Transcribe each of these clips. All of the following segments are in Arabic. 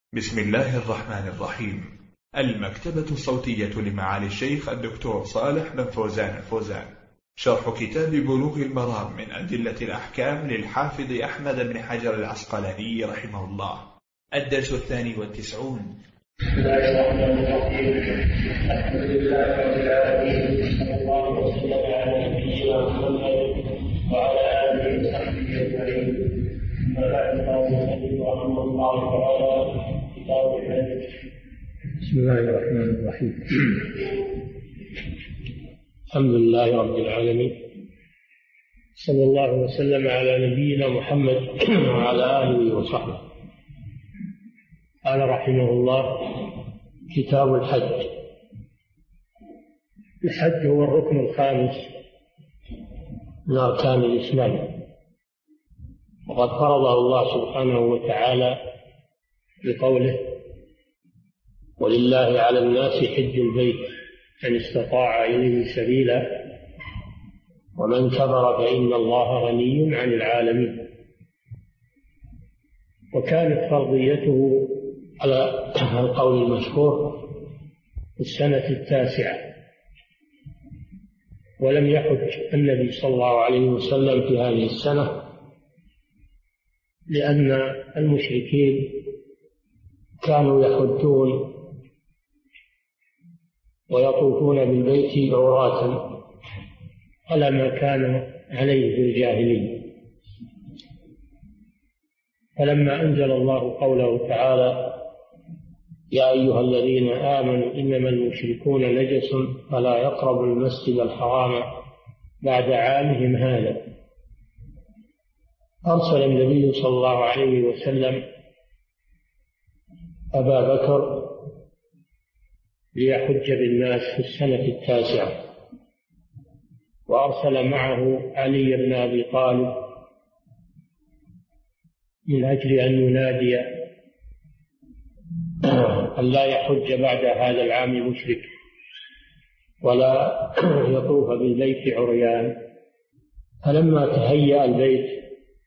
بسم الله الرحمن الرحيم. المكتبة الصوتية لمعالي الشيخ الدكتور صالح بن فوزان الفوزان، شرح كتاب بلوغ المرام من أدلة الأحكام للحافظ أحمد بن حجر العسقلاني رحمه الله، الدرس 92. بسم الله الرحمن الرحيم. الحمد لله رب العالمين، صلى الله وسلم على نبينا محمد وعلى آله وصحبه أجمعين. أما بعد، قال المؤلف رحمه الله تعالى: كتاب الحج. بسم الله الرحمن الرحيم. الحمد لله رب العالمين، صلى الله وسلم على نبينا محمد وعلى آله وصحبه. قال رحمه الله: كتاب الحج. الحج هو الركن الخامس من أركان الإسلام، وقد فرضه الله سبحانه وتعالى بقوله: ولله على الناس حج البيت من استطاع إليه سبيلا ومن كفر فإن الله غني عن العالمين. وكانت فرضيته على القول المشهور في السنة 9، ولم يحج النبي صلى الله عليه وسلم في هذه السنة، لأن المشركين كانوا يحجون ويطوفون بالبيت عراة على ما كان عليه في الجاهلية. فلما أنزل الله قوله تعالى: يا أيها الذين آمنوا إنما المشركون نجس فلا يقربوا المسجد الحرام بعد عامهم هذا، أرسل النبي صلى الله عليه وسلم أبا بكر ليحج بالناس في السنة 9، وأرسل معه علي بن أبي طالب من أجل أن ينادي أن لا يحج بعد هذا العام مشرك ولا يطوف بالبيت عريان. فلما تهيأ البيت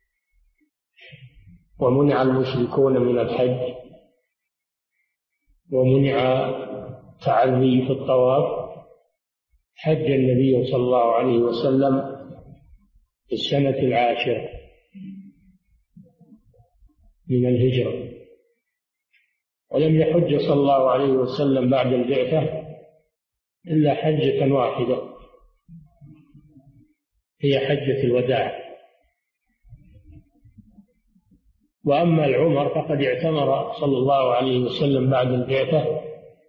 ومنع المشركون من الحج ومنع تعري في الطواف، حج النبي صلى الله عليه وسلم في السنة 10 من الهجرة، ولم يحج صلى الله عليه وسلم بعد البعثة إلا حجة واحدة، هي حجة الوداع. وأما العمر فقد اعتمر صلى الله عليه وسلم بعد البعثة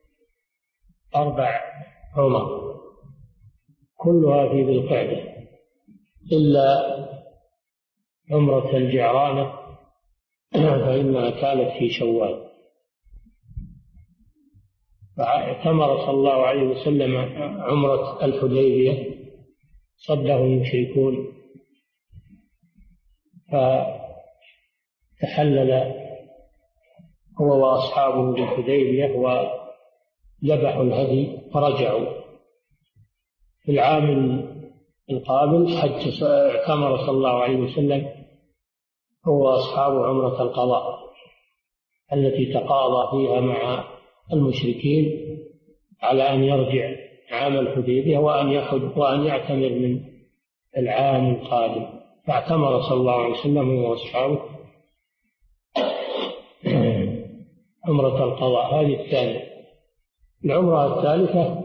4 عمر كلها في ذي القعدة، إلا عمرة الجعرانة فإنها كانت في شوال. فاعتمر صلى الله عليه وسلم عمرة الحديبية، صده المشركون فتحلل هو وأصحابه بالحديبية وذبحوا الهدي فرجعوا. في العام القابل اعتمر صلى الله عليه وسلم هو وأصحابه عمرة القضاء التي تقاضى فيها مع المشركين على أن يرجع عام الحديبية وأن يعتمر من العام القادم. فاعتمر صلى الله عليه وسلم هو وأصحابه عمرة القضاء، هذه الثانية. العمرة الثالثة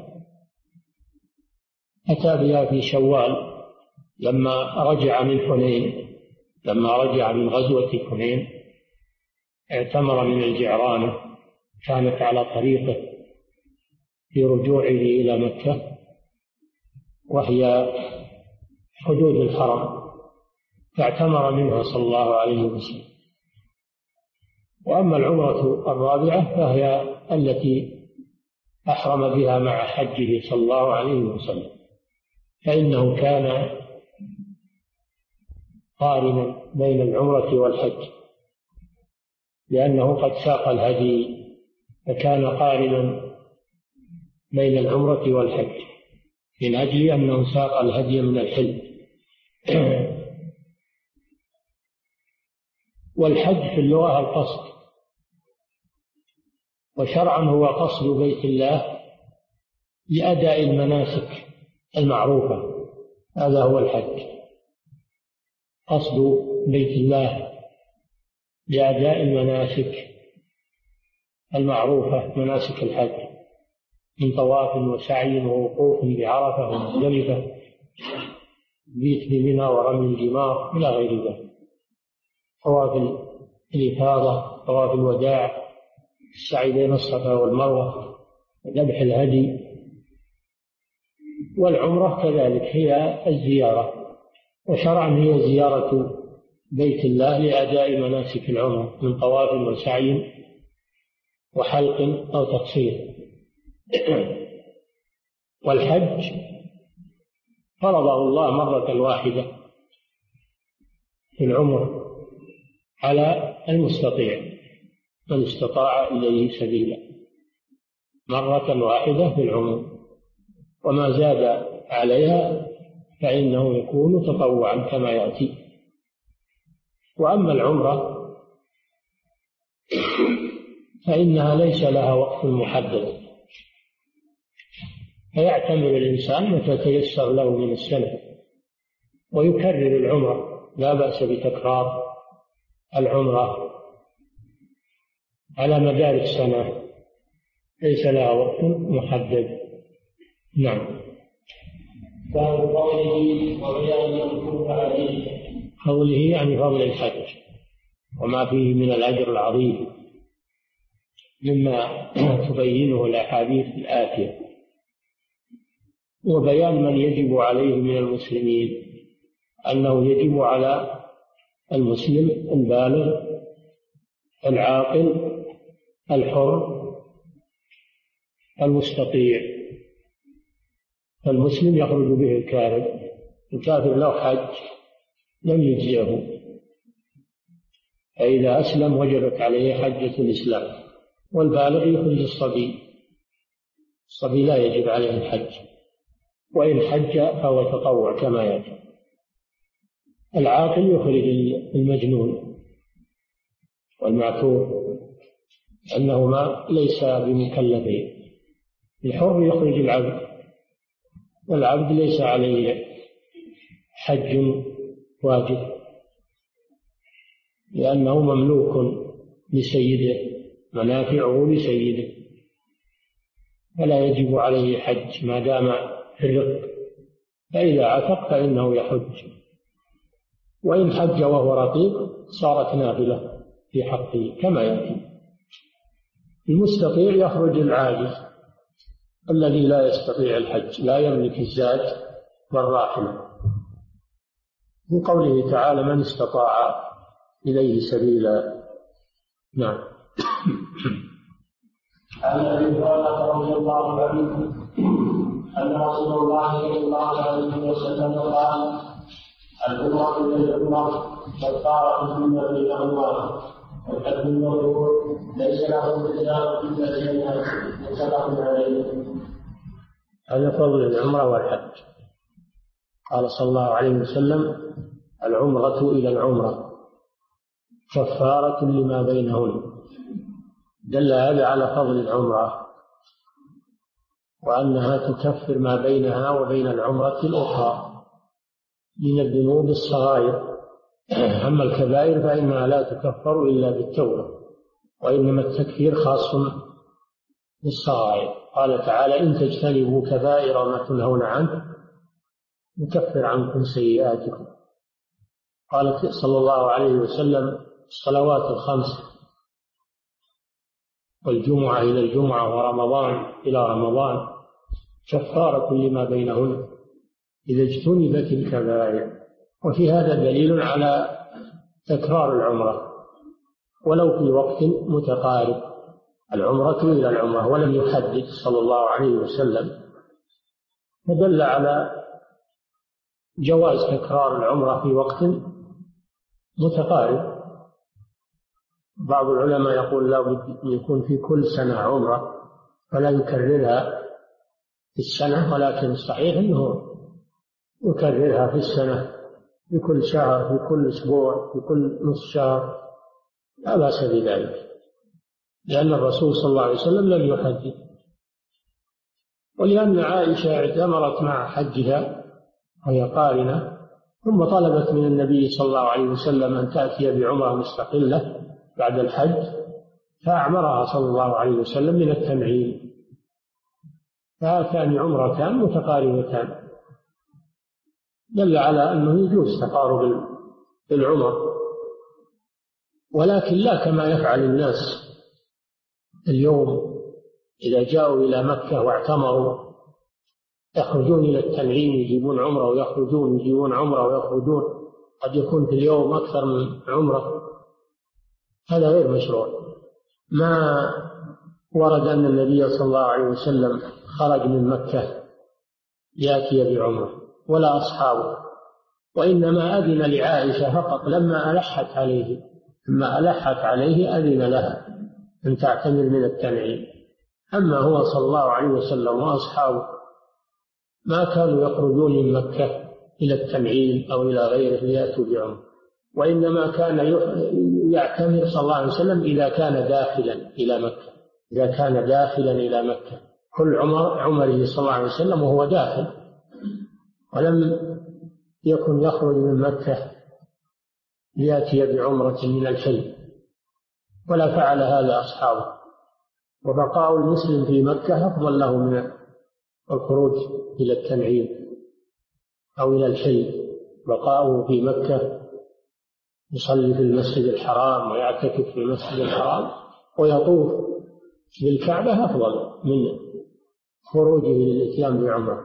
أتى بها في شوال لما رجع من حنين، لما رجع من غزوة حنين اعتمر من الجعرانة، كانت على طريقه في رجوعه إلى مكة وهي حدود الحرم، فاعتمر منها صلى الله عليه وسلم. وأما العمرة الرابعة فهي التي أحرم بها مع حجه صلى الله عليه وسلم، فإنه كان قارنا بين العمرة والحج، لأنه قد ساق الهدي، فكان قارنا بين العمرة والحج من أجل أنه ساق الهدي من الحل. والحج في اللغة القصد، وشرعا هو قصد بيت الله لأداء المناسك المعروفة، هذا هو الحج، قصد بيت الله لأداء المناسك المعروفة، مناسك الحج من طواف وسعي ووقوف بعرفة ومزدلفة، بيت بمنى ورمي الجمار إلى غير ذلك، طواف الإفاضة، طواف الوداع، السعي بين الصفا والمروة، ذبح الهدي. والعمرة كذلك هي الزيارة، وشرعا هي زيارة بيت الله لأداء مناسك العمرة من طواف وسعي وحلق أو تقصير. والحج فرضه الله مرة واحدة في العمر على المستطيع، من استطاع إليه سبيلا، مرة واحدة في العمر، وما زاد عليها فإنه يكون تطوعا كما يأتي. وأما العمرة فإنها ليس لها وقت محدد، فيعتمر الإنسان متى تيسر له من السنة ويكرر العمرة، لا بأس بتكرار العمرة على مدار السنة، ليس لها وقت محدد. نعم. قوله يعني فضل الحج وما فيه من الأجر العظيم مما تبينه الأحاديث الآتية، وبيان من يجب عليه من المسلمين، أنه يجب على المسلم البالغ العاقل الحر المستطيع. فالمسلم يخرج به الكافر، الكافر له حج لم يجزئه، فإذا أسلم وجبت عليه حجة الإسلام. والبالغ يخرج الصبي لا يجب عليه الحج، وإن حج فهو تطوع كما يأتي. العاقل يخرج المجنون والمعتوه أنهما ليس بمكلفين. الحر يخرج العبد، والعبد ليس عليه حج واجب لأنه مملوك لسيده، منافعه لسيده، فلا يجب عليه حج ما دام في الرق، فإذا عتق فإنه يحج، وإن حج وهو رقيق صارت نافلة في حقه كما يأتي. المستطيع يخرج العاجز الذي لا يستطيع الحج، لا يملك الزاد والراحلة، من قوله تعالى من استطاع إليه سبيلا. نعم. عن ابي هريره رضي الله عنه ان رسول الله صلى الله عليه وسلم قال العمره الى العمره كفاره فيما بينهما، والحج المبرور ليس له جزاء الا الجنه، متفق عليه. هذا فضل العمره والحج. قال صلى الله عليه وسلم العمره الى العمره كفاره لما بينهن، دل هذا على فضل العمرة وأنها تكفر ما بينها وبين العمرة الأخرى من الذنوب الصغائر. أما الكبائر فإنها لا تكفر إلا بالتوبة، وإنما التكفير خاص بالصغائر. قال تعالى إن تجتنبوا كبائر ما تنهون عنه نكفر عنكم سيئاتكم. قال صلى الله عليه وسلم الصلوات الخمس والجمعة إلى الجمعة ورمضان إلى رمضان كفارة لما بينهن إذا اجتنبت الكبائر. وفي هذا دليل على تكرار العمرة ولو في وقت متقارب، العمرة إلى العمرة، ولم يحدد صلى الله عليه وسلم، فدل على جواز تكرار العمرة في وقت متقارب. بعض العلماء يقول لا بد يكون في كل سنة عمرة فلا يكررها في السنة، ولكن الصحيح أنه يكررها في السنة، في كل شهر، في كل أسبوع، في كل نصف شهر، لا بأس بذلك. لأن الرسول صلى الله عليه وسلم لم يحدد، ولأن عائشة اعتمرت مع حجها وهي قارنة، ثم طلبت من النبي صلى الله عليه وسلم أن تأتي بعمرة مستقلة بعد الحج، فأعمرها صلى الله عليه وسلم من التنعيم، فهاتان عمرتان متقاربتان، دل على أنه يجوز تقارب العمر، ولكن لا كما يفعل الناس اليوم إذا جاءوا إلى مكة واعتمروا يخرجون إلى التنعيم يجيبون عمرة ويخرجون، يجيبون عمرة ويخرجون، قد يكون في اليوم أكثر من عمرة، هذا غير مشروع. ما ورد أن النبي صلى الله عليه وسلم خرج من مكة يأتي بعمرة ولا أصحابه، وإنما أذن لعائشة فقط لما ألحت عليه أذن لها أن تعتمر من التنعيم. أما هو صلى الله عليه وسلم وأصحابه ما كانوا يخرجون من مكة إلى التنعيم أو إلى غيره ليأتوا بعمرة، وإنما كان يعتمر صلى الله عليه وسلم إذا كان داخلا إلى مكة، كل عمره صلى الله عليه وسلم وهو داخل، ولم يكن يخرج من مكة ليأتي بعمرة من الحل، ولا فعل هذا أصحابه. وبقاء المسلم في مكة أفضل له من الخروج إلى التنعيم أو إلى الحل. بقاؤه في مكة يصلي في المسجد الحرام ويعتكف في المسجد الحرام ويطوف بالكعبة أفضل من خروجه للإتيان بعمرة.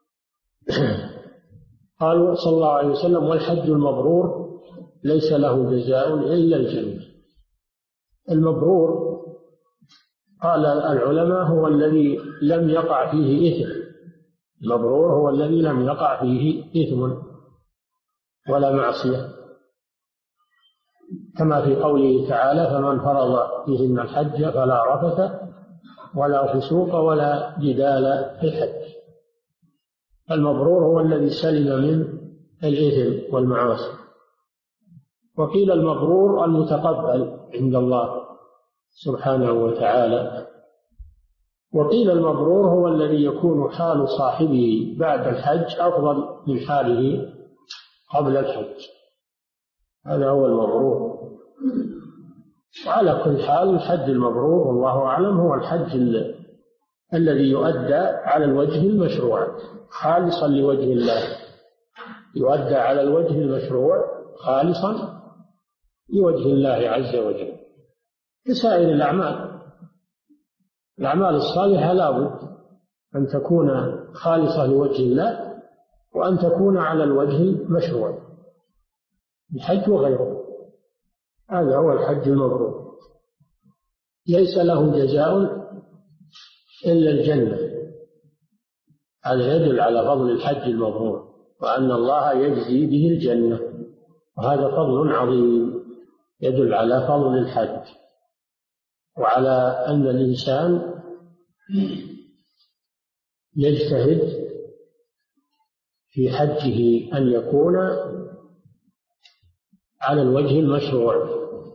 قال صلى الله عليه وسلم: والحج المبرور ليس له جزاء إلا الجنة. المبرور قال العلماء هو الذي لم يقع فيه إثم، المبرور هو الذي لم يقع فيه إثم ولا معصية، كما في قوله تعالى: فمن فرض فيهن الحج فلا رفث ولا فسوق ولا جدال في الحج. المبرور هو الذي سلم من الإثم والمعاصي. وقيل المبرور المتقبل عند الله سبحانه وتعالى. وقيل المبرور هو الذي يكون حال صاحبه بعد الحج أفضل من حاله قبل الحج، هذا هو المبرور. وعلى كل حال الحج المبرور والله أعلم هو الحج الذي يؤدى على الوجه المشروع خالصا لوجه الله، يؤدى على الوجه المشروع خالصا لوجه الله عز وجل. كسائر الأعمال الصالحة لا بد أن تكون خالصة لوجه الله وأن تكون على الوجه المشروع، الحج وغيره، هذا هو الحج المبرور. ليس له جزاء إلا الجنة، هذا يدل على فضل الحج المبرور وأن الله يجزي به الجنة، وهذا فضل عظيم يدل على فضل الحج وعلى أن الإنسان يجتهد في حجه أن يكون على الوجه المشروع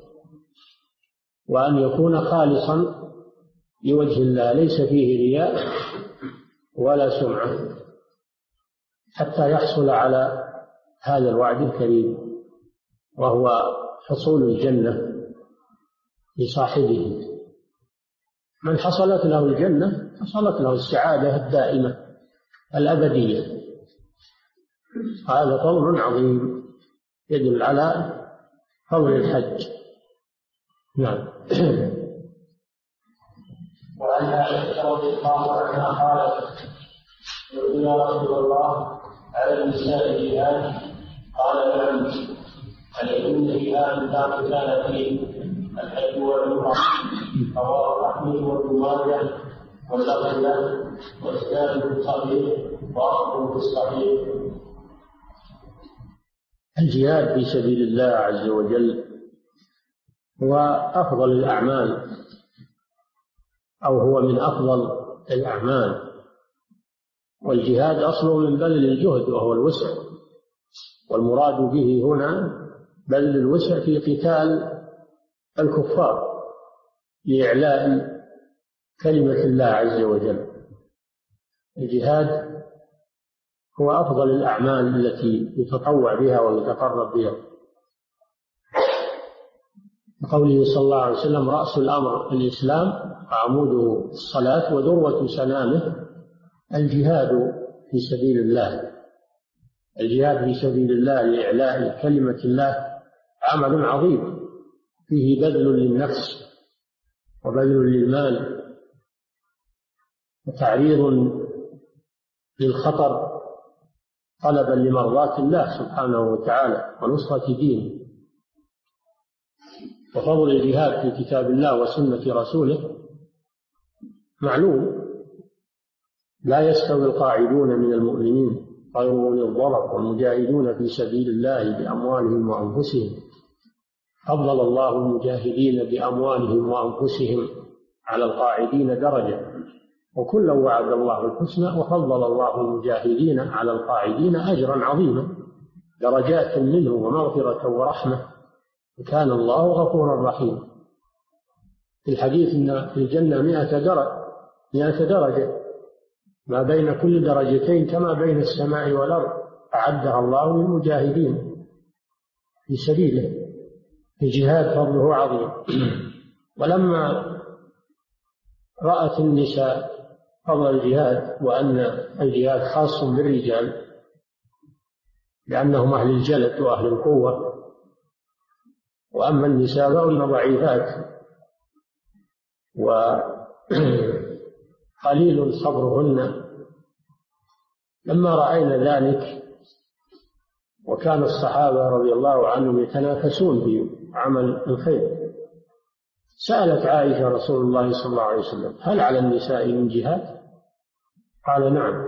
وأن يكون خالصا لوجه الله، ليس فيه رياء ولا سمعة، حتى يحصل على هذا الوعد الكريم وهو حصول الجنة لصاحبه. من حصلت له الجنة حصلت له السعادة الدائمة الأبدية، هذا فضل عظيم يدل على فضل الحج. نعم. وعن عائشة رضي الله عنها قالت: يا رسول الله على النساء جهاد؟ قال: نعم. عليهن جهاد لا قتال فيه، الحج والعمرة. رواه أحمد وابن ماجه واللفظ له وإسناده صحيح وأصله في الصحيح. الجهاد في سبيل الله عز وجل هو أفضل الأعمال، أو هو من أفضل الأعمال، والجهاد أصله من بذل الجهد وهو الوسع، والمراد به هنا بذل الوسع في قتال الكفار، لإعلاء كلمة الله عز وجل. الجهاد هو أفضل الأعمال التي يتطوع بها ويتقرب بها. قوله صلى الله عليه وسلم: رأس الأمر الإسلام وعموده الصلاة وذروة سنامه الجهاد في سبيل الله. الجهاد في سبيل الله لإعلاء كلمة الله عمل عظيم، فيه بذل للنفس وبذل للمال وتعريض للخطر طلبا لمرضاة الله سبحانه وتعالى ونصرة دينه. وفضل الجهاد في كتاب الله وسنة رسوله معلوم: لا يستوي القاعدون من المؤمنين غير أولي الضرر والمجاهدون في سبيل الله بأموالهم وأنفسهم. فضل الله المجاهدين بأموالهم وأنفسهم على القاعدين درجة، وكلا وعد الله الحسنى، وفضل الله المجاهدين على القاعدين أجرا عظيما، درجات منه ومغفرة ورحمة، وكان الله غفورا رحيما. في الحديث إن في الجنة 100 درجة، ما بين كل درجتين كما بين السماء والأرض، أعدها الله للمجاهدين في سبيله. الجهاد فضله عظيم. ولما رأت النساء فضل الجهاد وأن الجهاد خاص بالرجال لأنهم أهل الجلد وأهل القوة، وأما النساء فهن ضعيفات وقليل صبرهن، لما رأينا ذلك وكان الصحابة رضي الله عنهم يتنافسون في عمل الخير، سألت عائشة رسول الله صلى الله عليه وسلم: هل على النساء من جهاد؟ قال: نعم،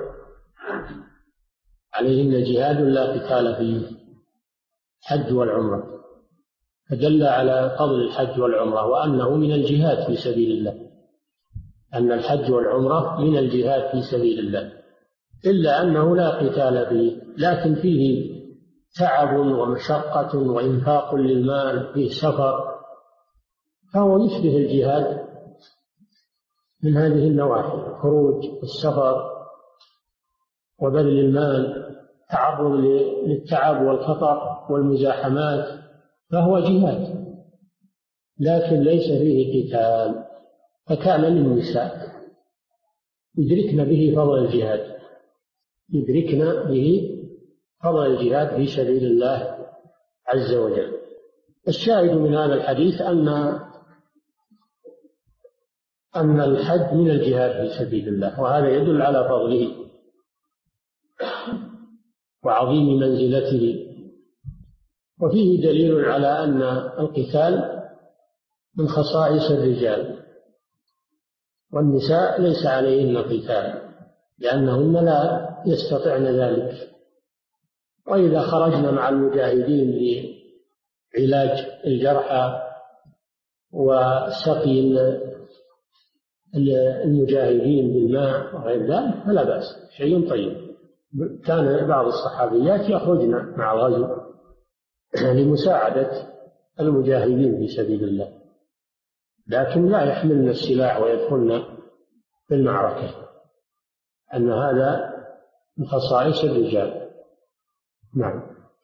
عليهن جهاد لا قتال فيه، الحج والعمرة. فدل على فضل الحج والعمرة وأنه من الجهاد في سبيل الله، أن الحج والعمرة من الجهاد في سبيل الله، إلا أنه لا قتال فيه، لكن فيه تعب ومشقة وإنفاق للمال، فيه سفر، فهو يشبه الجهاد من هذه النواحي: الخروج والسفر وبذل المال، تعرض للتعب والخطر والمزاحمات، فهو جهاد، لكن ليس فيه قتال. فكان للنساء يدركن به فضل الجهاد، يدركن به فضل الجهاد في سبيل الله عز وجل. الشاهد من هذا الحديث أن الحج من الجهاد في سبيل الله، وهذا يدل على فضله وعظيم منزلته. وفيه دليل على أن القتال من خصائص الرجال، والنساء ليس عليهن قتال لأنهن لا يستطعن ذلك. وإذا خرجنا مع المجاهدين لعلاج الجرحى وسقي المجاهدين بالماء وغير ذلك فلا بأس، شيء طيب. كان بعض الصحابيات يخرجن مع الغزو لمساعدة المجاهدين في سبيل الله، لكن لا يحملن السلاح ويدخلن في المعركة، أن هذا من خصائص الرجال. نعم.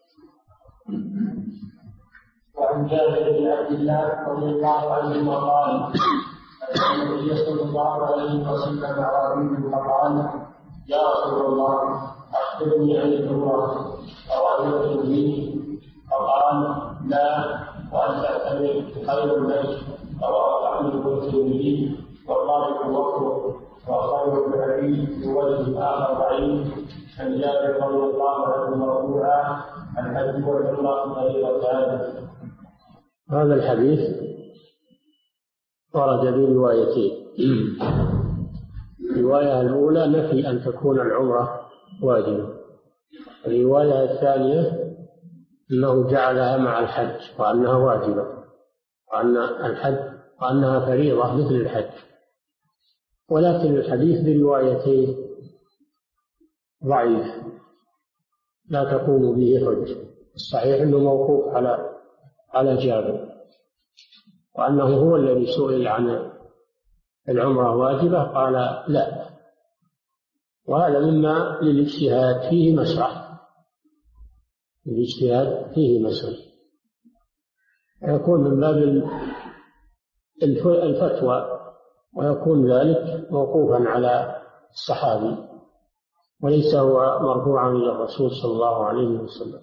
وعن جابر بن عبد الله رضي الله عنهما قال: النبي صلى الله عليه وسلم أعرابي فقال: يا رسول الله أخبرني عن العمرة أرأيت لي؟ فقال: لا، وأن تعتمر خير لك. رواه أحمد والترمذي والله وفقه. وخير الحديث بوجه آخر ضعيف عن جابر رضي الله عنه مرفوعا: الحج والعمرة فريضتان. هذا الحديث ورد بروايتين. الرواية الأولى نفي أن تكون العمرة واجبة، الرواية الثانية أنه جعلها مع الحج وأنها واجبة، وأنها فريضة مثل الحج. ولكن الحديث بروايتين ضعيف لا تقوم به حجة. الصحيح أنه موقوف على جابر، وأنه هو الذي سئل عن العمرة واجبة قال لا، وهذا مما للاجتهاد فيه مسرح، الاجتهاد فيه مسرح، يكون من باب الفتوى، ويكون ذلك موقوفا على الصحابي وليس هو مرفوعا إلى الرسول صلى الله عليه وسلم،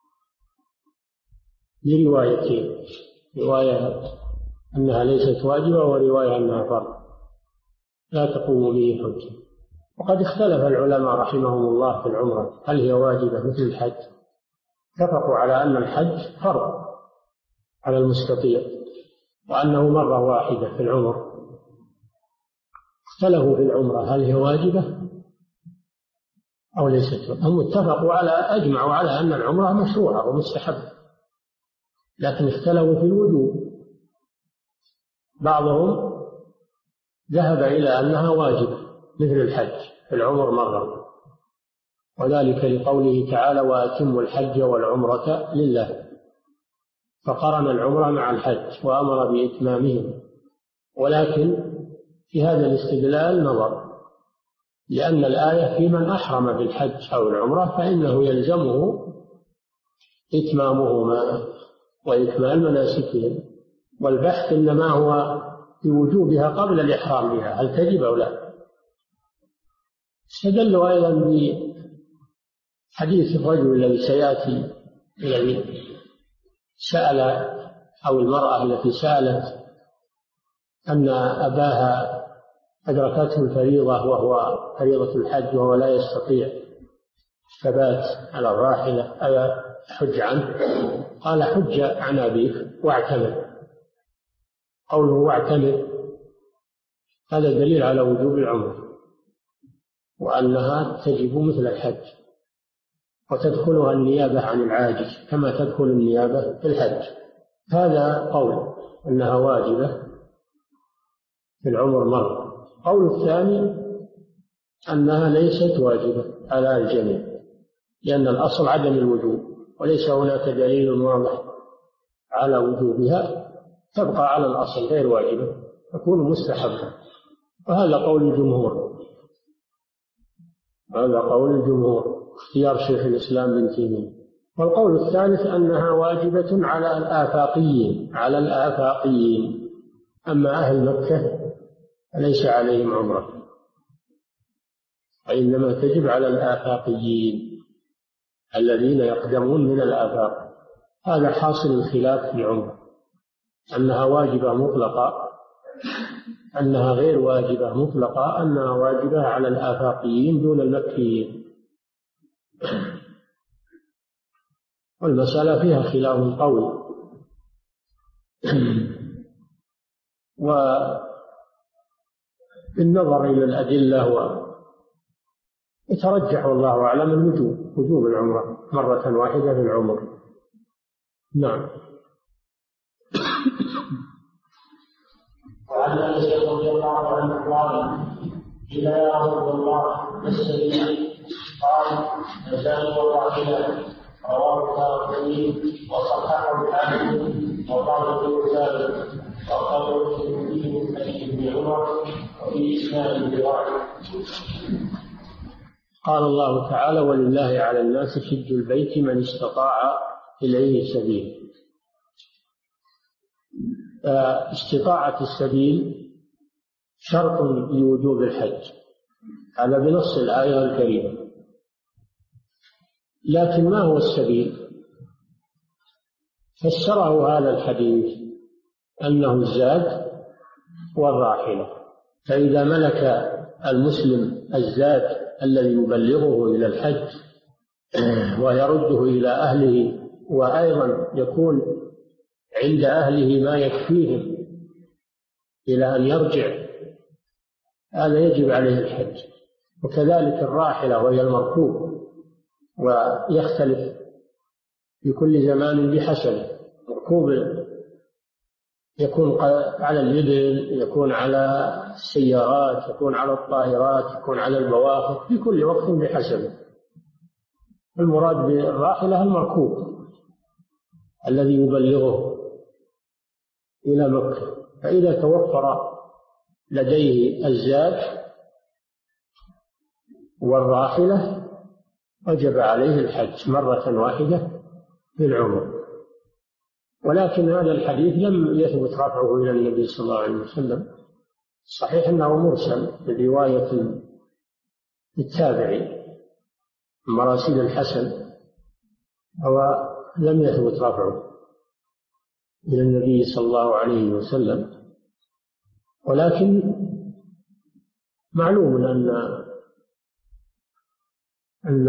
لروايتين، رواية أنها ليست واجبة ورواية أنها فرض لا تقوم به حجة. وقد اختلف العلماء رحمهم الله في العمرة هل هي واجبة مثل الحج، اتفقوا على أن الحج فرض على المستطيع وأنه مرة واحدة في العمر. اختلفوا في العمرة هل هي واجبة أو ليست، هم اتفقوا أجمعوا على أن العمرة مشروعة ومستحبة، لكن اختلفوا في الوجوب. بعضهم ذهب إلى أنها واجبة مثل الحج في العمر مرة، وذلك لقوله تعالى وأتموا الحج والعمرة لله، فقرن العمرة مع الحج وأمر بإتمامهم. ولكن في هذا الاستدلال نظر، لأن الآية في من أحرم بالحج أو العمرة فإنه يلزمه إتمامهما وإكمال مناسكهم، والبحث إنما هو في وجوبها قبل الإحرام بها هل تجب أو لا. استدلوا أيضا بحديث الرجل الذي سيأتي، الذي سأل أو المرأة التي سألت أن أباها أدركته الفريضة وهو فريضة الحج وهو لا يستطيع الثبات على الراحلة ألا حج عنه؟ قال حج عن أبيك واعتمر. قوله واعتمر هذا دليل على وجوب العمرة وأنها تجب مثل الحج، وتدخلها النيابة عن العاجز كما تدخل النيابة في الحج. هذا قول أنها واجبة في العمر مرة. قول الثاني أنها ليست واجبة على الجميع، لأن الأصل عدم الوجوب وليس هناك دليل واضح على وجوبها، تبقى على الأصل غير واجبة تكون مستحبة. وهذا قول الجمهور، هذا قول الجمهور اختيار شيخ الإسلام ابن تيمية. والقول الثالث أنها واجبة على الآفاقيين، أما أهل مكة فليس عليهم عمرة، وإنما تجب على الآفاقيين الذين يقدمون من الآفاق. هذا حاصل الخلاف في العمرة، أنها واجبة مطلقة، أنها غير واجبة مطلقة، أنها واجبة على الآفاقيين دون المكيين. والمسألة فيها خلاف قوي. وبالنظر إلى الأدلة يترجح والله أعلم وجوب العمرة مرة واحدة في العمر. نعم. وعن انس رضي الله عنه قال قيل يا رسول الله ما السبيل؟ قال الزاد والراحله. رواه الترمذي وصححه الحاكم وقال ابن ثابت وقال الترمذي من حديث ابن عمر وفي اسناد الروايه. قال الله تعالى ولله على الناس حج البيت من استطاع إليه سبيل. استطاعة السبيل شرط لوجوب الحج، هذا بنص الآية الكريمة. لكن ما هو السبيل؟ فسره هذا الحديث أنه الزاد والراحلة، فإذا ملك المسلم الزاد الذي يبلغه إلى الحج ويرده إلى أهله، وأيضا يكون عند أهله ما يكفيهم إلى أن يرجع، هذا يجب عليه الحج. وكذلك الراحلة وهي المركوب، ويختلف في كل زمان بحسب مركوب، يكون على الإبل، يكون على السيارات، يكون على الطائرات، يكون على البواخر، في كل وقت بحسبه. المراد بالراحلة المركوب الذي يبلغه إلى مكة، فإذا توفر لديه الزاد والراحلة وجب عليه الحج مرة واحدة في العمر. ولكن هذا الحديث لم يثبت رفعه إلى النبي صلى الله عليه وسلم، صحيح أنه مرسل برواية التابعي مراسيل الحسن، ولم يثبت رفعه إلى النبي صلى الله عليه وسلم. ولكن معلوم أن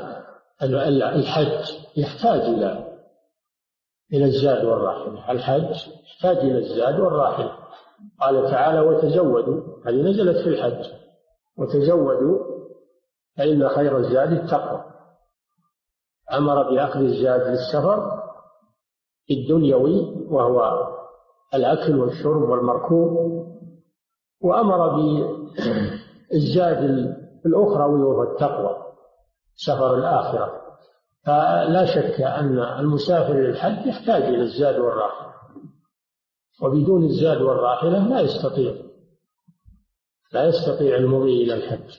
الحج يحتاج إلى الزاد والراحلة. الحج يحتاج إلى الزاد والراحلة. قال تعالى وتزودوا، هذه نزلت في الحج، وتزودوا فإن خير الزاد التقوى. أمر بأخذ الزاد للسفر الدنيوي وهو الأكل والشرب والمركوب، وأمر بالزاد الأخروي وهو التقوى سفر الآخرة. فلا شك أن المسافر للحج يحتاج إلى الزاد والراحلة، وبدون الزاد والراحلة لا يستطيع المضي إلى الحج.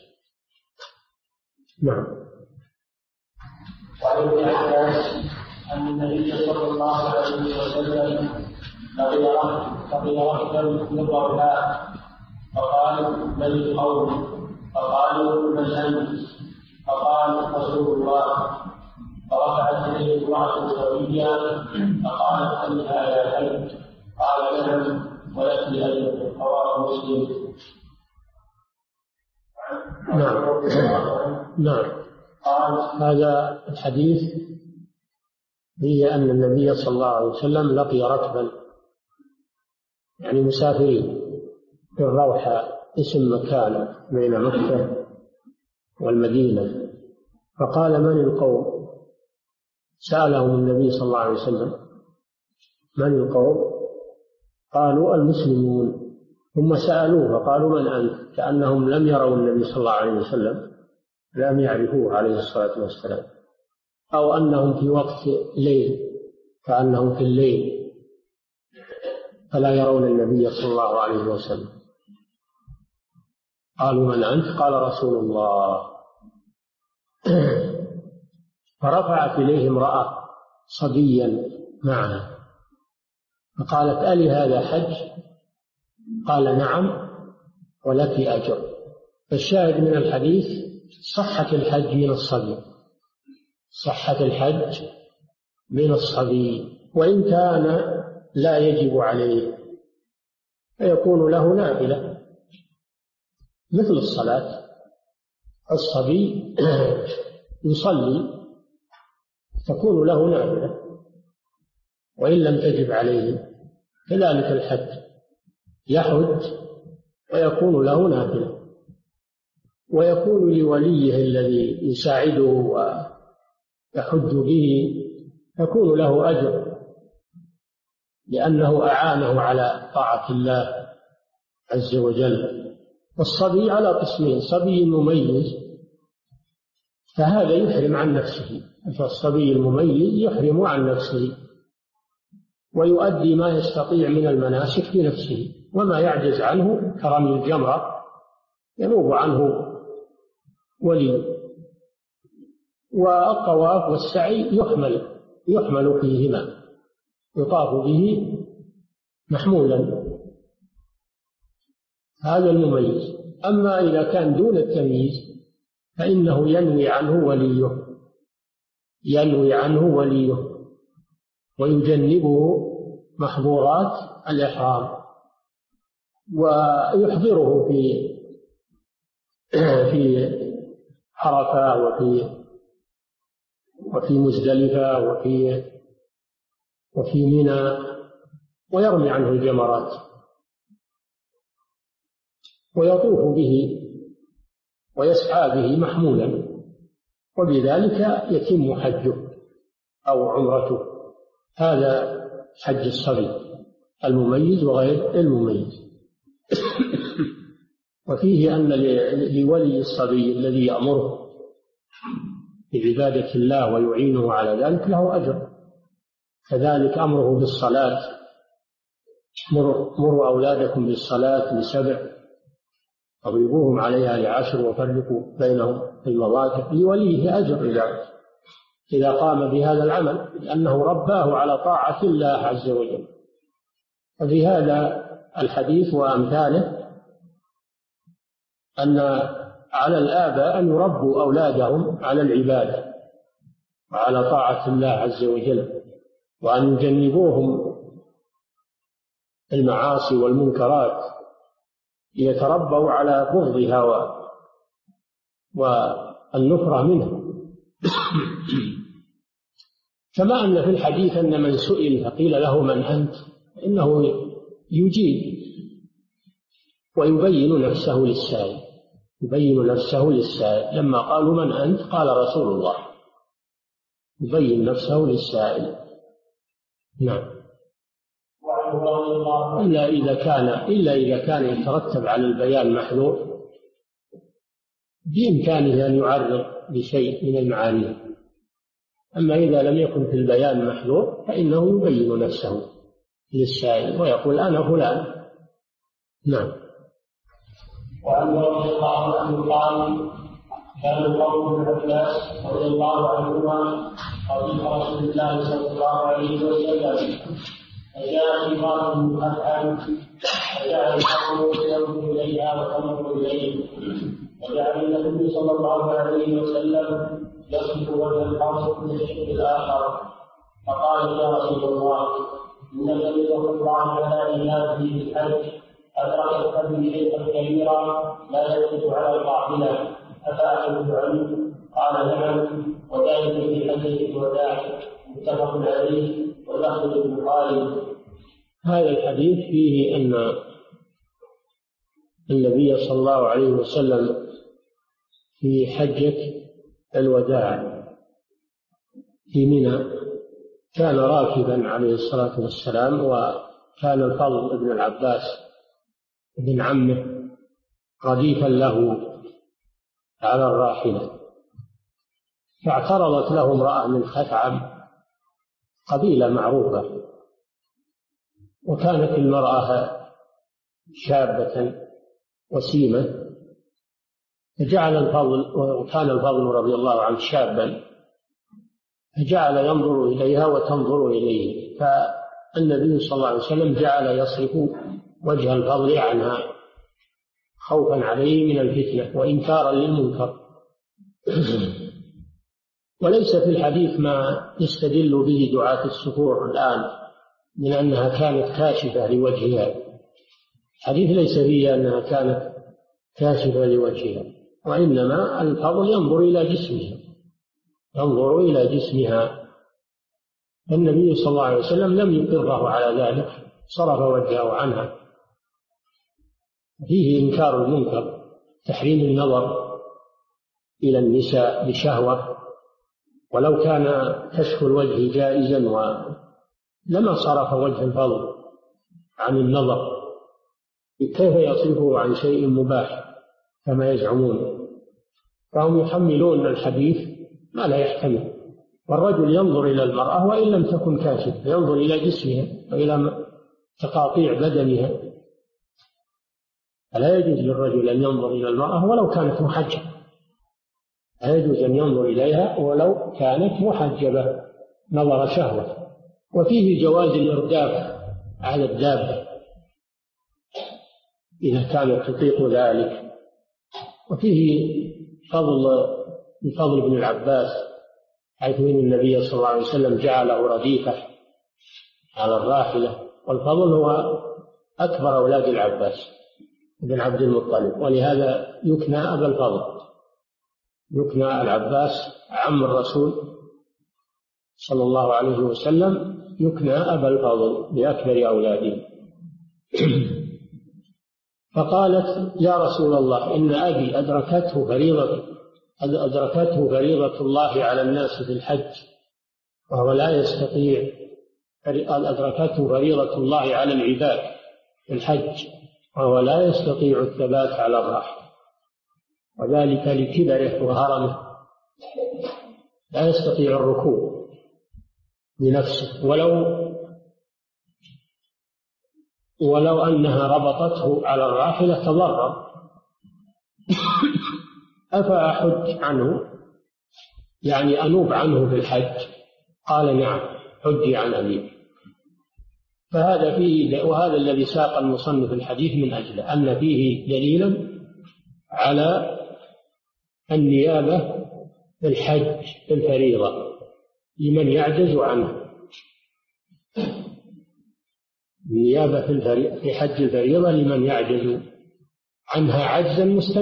نعم. وعن ابن عباس أن النبي صلى الله عليه وسلم لقي ركبا من الرعاة فقال من القوم؟ فقالوا من أنت؟ فقال رسول الله. فرفعت إليه امرأة سوية فقالت هل هذا حج؟ قال نعم ولك أجر. رواه مسلم. نعم. هذا الحديث هي أن النبي صلى الله عليه وسلم لقي ركبا، يعني مسافرين في الروحة، اسم مكان بين مكة والمدينة. فقال من القوم؟ سألهم النبي صلى الله عليه وسلم من القوم؟ قالوا المسلمون. ثم سألوه فقالوا من أنت؟ كأنهم لم يروا النبي صلى الله عليه وسلم، لم يعرفوه عليه الصلاة والسلام، أو أنهم في وقت ليل، كأنهم في الليل فلا يرون النبي صلى الله عليه وسلم. قالوا من أنت؟ قال رسول الله. فرفعت إليه امرأة صبيا معها فقالت ألي هذا حج؟ قال نعم ولك أجر. فالشاهد من الحديث صحة الحج من الصبي، صحة الحج من الصبي، وإن كان لا يجب عليه فيكون له نافلة مثل الصلاة. الصبي يصلي تكون له نافلة وإن لم تجب عليه، كذلك الحج يحج ويكون له نافلة، ويكون لوليه الذي يساعده ويحج به يكون له أجر لأنه أعانه على طاعة الله عز وجل. والصبي على قسمين: صبي مميز فهذا يحرم عن نفسه، فالصبي المميز يحرم عن نفسه ويؤدي ما يستطيع من المناسك بنفسه، وما يعجز عنه كرمي الجمرة ينوب عنه ولي. والطواف والسعي يحمل فيهما، يطاف به محمولا، هذا المميز. أما إذا كان دون التمييز فإنه ينوي عنه وليه ويجنبه محظورات الإحرام ويحضره في عرفة وفي مزدلفة وفي منى، ويرمي عنه الجمرات ويطوف به ويسعى به محمولا، وبذلك يتم حجه أو عمرته. هذا حج الصبي المميز وغير المميز. وفيه أن لولي الصبي الذي يأمره بعبادة الله ويعينه على ذلك له أجر، كذلك أمره بالصلاة مروا أولادكم بالصلاة ل7 واضربوهم عليها ل10 وفرقوا بينهم في المضاجع لوليه أجر إذا قام بهذا العمل لأنه رباه على طاعة الله عز وجل. وفي هذا الحديث وأمثاله أن على الآباء أن يربوا أولادهم على العبادة وعلى طاعة الله عز وجل، وأن يجنبوهم المعاصي والمنكرات ليتربوا على بغضها والنفرة منها. كما أن في الحديث أن من سئل فقيل له من أنت إنه يجيب ويبين نفسه للسائل، يبين نفسه للسائل. لما قالوا من أنت قال رسول الله، يبين نفسه للسائل. نعم. إلا إذا كان يترتب على البيان محذور بإمكانه أن يعرض بشيء من المعاني. أما إذا لم يكن في البيان محذور فإنه يبين نفسه للسائل ويقول أنا فلان. نعم. وعن رضي الله عنه قال كان القوم من الناس رضي الله عنهما رضي رسول الله صلى الله عليه وسلم فجاء امرأة من أفعال فجعل القوم ينظر إليها وتنظر إليه، وجعل النبي صلى الله عليه وسلم يصف وجه القوم من الشيء الآخر، فقال يا رسول الله إنك لتقول الله على عباده بالحج أدركت به شيئا كبيرا لا يثبت على القاعدة أفأعلم عنه؟ قال نعم، وذلك في حجة الوداع. متفق عليه واللفظ البخاري. هذا الحديث فيه أن النبي صلى الله عليه وسلم في حجة الوداع في منى كان راكبا عليه الصلاة والسلام، وكان الفضل بن العباس بن عمه رديفا له على الراحلة، فاعترضت له امرأة من خثعم قبيلة معروفة، وكانت المرأة شابة وسيمة، فجعل الفضل، وكان الفضل رضي الله عنه شابا، فجعل ينظر إليها وتنظر إليه، فالنبي صلى الله عليه وسلم جعل يصرف وجه الفضل عنها خوفا عليه من الفتنة وإنكارا للمنكر. وليس في الحديث ما يستدل به دعاة السفور الآن من أنها كانت كاشفة لوجهها. الحديث ليس فيه أنها كانت كاشفة لوجهها، وإنما الفضل ينظر إلى جسمها، ينظر إلى جسمها. النبي صلى الله عليه وسلم لم يقره على ذلك، صرف وجهه عنها. فيه إنكار المنكر، تحريم النظر إلى النساء بشهوة، ولو كان كشف الوجه جائزا لما صرف وجه الفضل عن النظر، كيف يصرفه عن شيء مباح كما يزعمون؟ فهم يحملون الحديث ما لا يحتمل. والرجل ينظر إلى المرأة وإن لم تكن كاشفة، ينظر إلى جسمها وإلى تقاطيع بدنها، فلا يجوز للرجل أن ينظر إلى المرأة ولو كانت محجبة، لا يجوز أن ينظر إليها ولو كانت محجبة نظر شهوة. وفيه جواز الإرداف على الدابة إذا كانت تطيق ذلك. وفيه فضل بن العباس، حيث إن النبي صلى الله عليه وسلم جعله رديفة على الراحلة، والفضل هو أكبر أولاد العباس بن عبد المطلب، ولهذا يكنى أبا الفضل، يكنى العباس عم الرسول صلى الله عليه وسلم، يكنى أبا الفضل لأكبر أولاده. فقالت يا رسول الله إن أبي أدركته فريضة الله على الناس في الحج وهو لا يستطيع، أدركته فريضة الله على العباد في الحج وهو لا يستطيع الثبات على الراحة، وذلك لكبره وهرمه، لا يستطيع الركوب بنفسه، ولو ولو أنها ربطته على الراحلة تضرر. أفأحج عنه يعني أنوب عنه في الحج؟ قال نعم، حجي عن أبيك. فهذا فيه، وهذا الذي ساق المصنف الحديث من أجله، أن فيه دليلا على النيابة في الحج في الفريضة لمن يعجز عنه. النيابة في حج الفريضة لمن يعجز عنها عجزا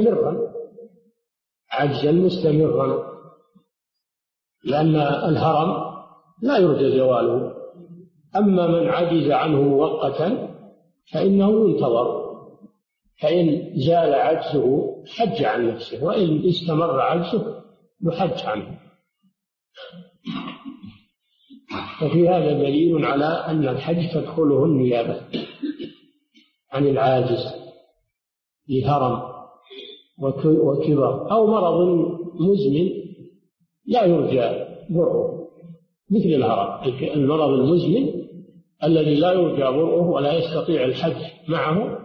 مستمرا، لأن الهرم لا يرجى زواله. أما من عجز عنه مؤقتا فإنه ينتظر، فإن زال عجزه حج عن نفسه، وإن استمر عجزه يحج عنه. ففي هذا دليل على أن الحج تدخله النيابة عن العاجز لهرم وكبر أو مرض مزمن لا يرجى برؤه، مثل الهرم، المرض المزمن الذي لا يرجى برؤه ولا يستطيع الحج معه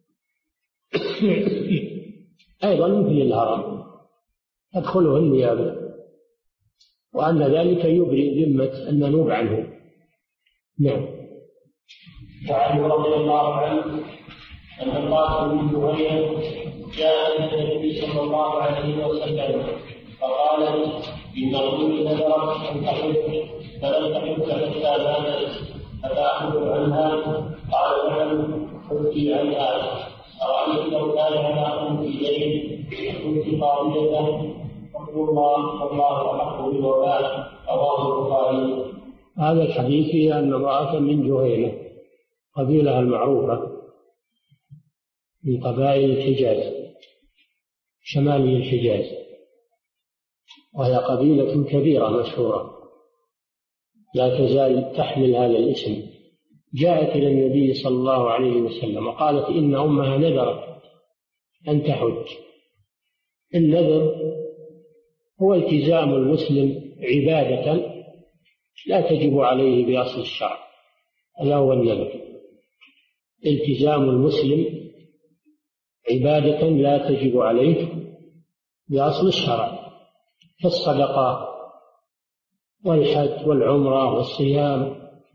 أيضا مثل الهرم تدخله النيابة، وأن ذلك يبرئ ذمة المنوب عنه. نعم. وعنه رضي الله عنه أن القاسم بن زهير جاء إلى النبي صلى الله عليه وسلم فقال: إن أمي نذرت أن تحج فلم تحج حتى ماتت، أفأحج عنها؟ قال: نعم، حجي عنها. أرأيت لو كان على أمي دين كنت قاضية؟ فقل الله والله أحق بالوفاء. رواه البخاري. هذا الحديث فيه أن امرأة من جهينة، قبيلة المعروفة من قبائل الحجاز، شمالي الحجاز، وهي قبيلة كبيرة مشهورة لا تزال تحمل هذا الاسم. جاءت إلى النبي صلى الله عليه وسلم وقالت إن أمها نذرت أن تحج. النذر هو التزام المسلم عبادة لا تجب عليه بأصل الشرع، هذا هو النذر، التزام المسلم عبادة لا تجب عليه بأصل الشرع، كالصدقة والحج والعمرة والصيام.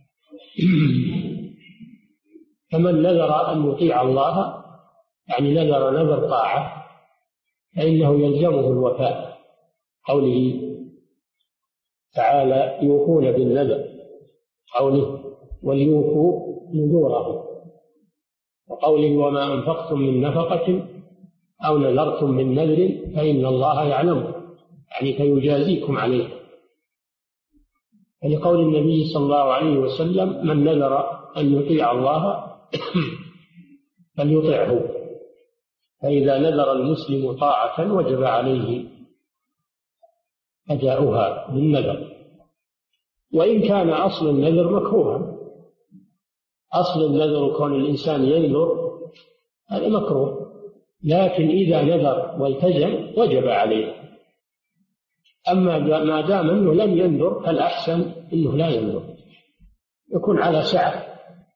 فمن نذر أن يطيع الله يعني نذر طاعة فإنه يلزمه الوفاء. قوله تعالى: يوفون بالنذر، قوله وليوفوا نذوره، وقوله وما أنفقتم من نفقة أو نذرتم من نذر فإن الله يعلم، يعني فيجازيكم عليه. ولقول النبي صلى الله عليه وسلم: من نذر أن يطيع الله فليطعه. فإذا نذر المسلم طاعة وجب عليه أداؤها بالنذر، وإن كان أصل النذر مكروها. أصل النذر كون الإنسان ينذر هذا مكروه، لكن إذا نذر والتزم وجب عليه. أما ما دام أنه لم ينذر فالأحسن أنه لا ينذر، يكون على سعة.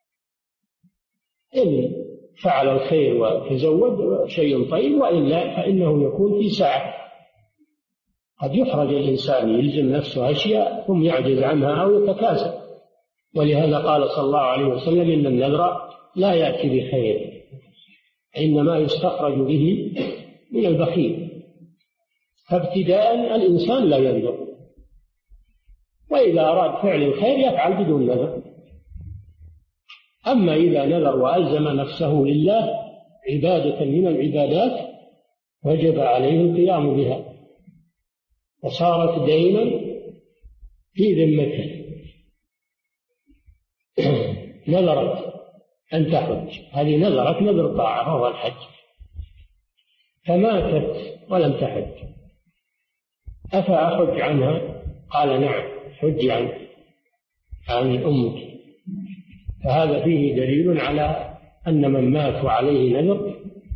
إن فعل الخير وتزود شيء طيب، وإلا فإنه يكون في سعة. قد يحرج الإنسان يلزم نفسه أشياء ثم يعجز عنها أو يتكاسل، ولهذا قال صلى الله عليه وسلم: إن النذر لا يأتي بخير، إنما يستخرج به من البخيل. فابتداء الإنسان لا ينذر، وإذا أراد فعل الخير يفعل بدون نذر. أما إذا نذر وألزم نفسه لله عبادة من العبادات وجب عليه القيام بها، وصارت دينا في ذمته. نذرت أن تحج، هذه نذرت نذر طاعة وهو الحج، فماتت ولم تحج، أفأحج عنها؟ قال: نعم، حج عن أمك. فهذا فيه دليل على أن من مات وعليه نذر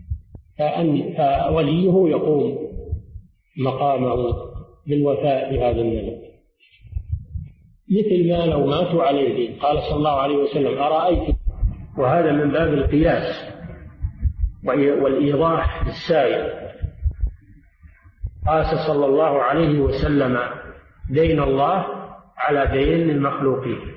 فوليه يقوم مقامه بالوفاء بهذا النذر، مثل ما لو ماتوا عليه دين. قال صلى الله عليه وسلم: أرأيت وهذا من باب القياس والإيضاح للسائل. قاس صلى الله عليه وسلم دين الله على دين المخلوقين،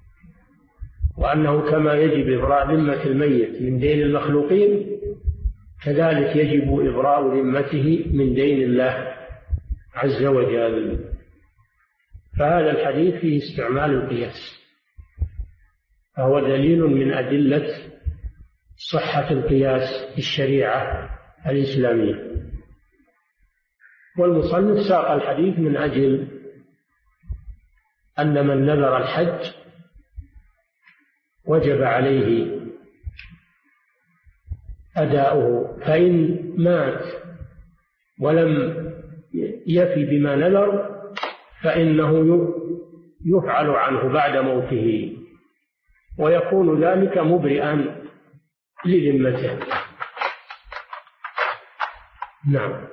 وأنه كما يجب إبراء ذمة الميت من دين المخلوقين كذلك يجب إبراء ذمته من دين الله عز وجل. فهذا الحديث فيه استعمال القياس، فهو دليل من أدلة صحة القياس في الشريعة الإسلامية. والمصنف ساق الحديث من أجل أن من نذر الحج وجب عليه أداؤه، فإن مات ولم يفي بما نذر فإنه يفعل عنه بعد موته، ويكون ذلك مبرئا لذمته. نعم.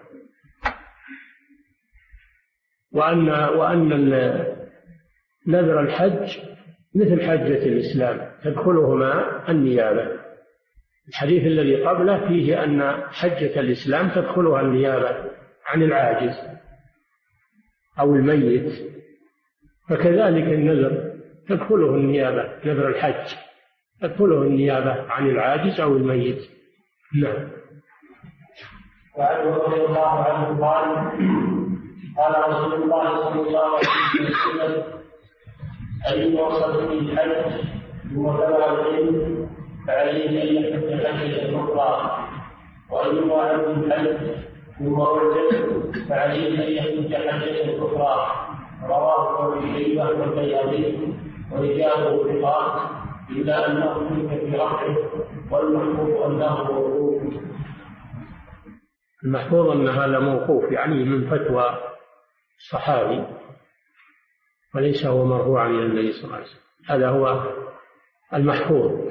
وأن نذر الحج مثل حجة الإسلام تدخلهما النيابة. الحديث الذي قبله فيه أن حجة الإسلام تدخلها النيابة عن العاجز أو الميت، فكذلك النذر تدخله النيابة، نذر الحج تدخله النيابة عن العاجز أو الميت. نعم. وعن رضي الله عنه قال رسول الله صلى الله عليه وسلم: أي وصل في الحج وتبع العلم فعليه أن يحج حجة أخرى، وأي وعد الحج ومرجع فعليه أن يحج حجة أخرى. رواه ابن شيبة والبيهقي ورجاله ثقات إلا أنه في رفعه، والمحفوظ أنه موقوف. المحفوظ أن هذا موقوف، يعني من فتوى الصحابي وليس هو مرفوعا إلى النبي صلى الله عليه وسلم. هذا هو المحفوظ.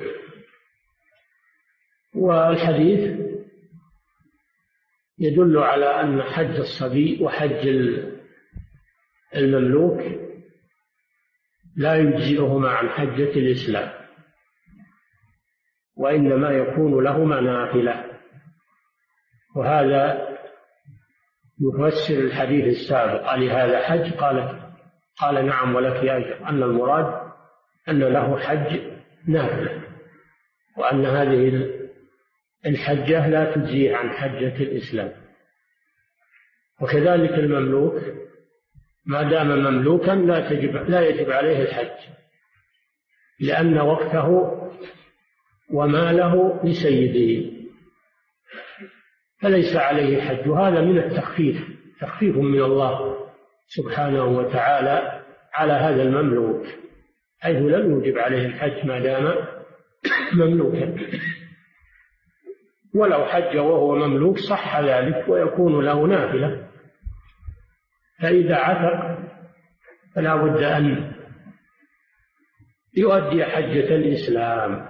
والحديث يدل على أن حج الصبي وحج المملوك لا يجزئهما عن حجة الإسلام، وإنما يكون لهما نافلة. وهذا يفسر الحديث السابق: لهذا حج؟ قال نعم ولك أجر، أن المراد أن له حج نافلة، وأن هذه الحجة لا تجزيه عن حجة الإسلام. وكذلك المملوك ما دام مملوكا لا يجب عليه الحج، لأن وقته وماله لسيده، فليس عليه حج. وهذا من التخفيف، تخفيف من الله سبحانه وتعالى على هذا المملوك، حيث لم يوجب عليه الحج ما دام مملوكا. ولو حج وهو مملوك صح ذلك ويكون له نافلة، فإذا عتق فلا بد أن يؤدي حجة الإسلام.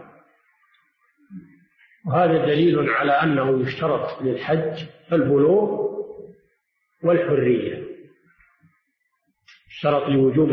وهذا دليل على أنه يشترط للحج البلوغ والحرية. يشترط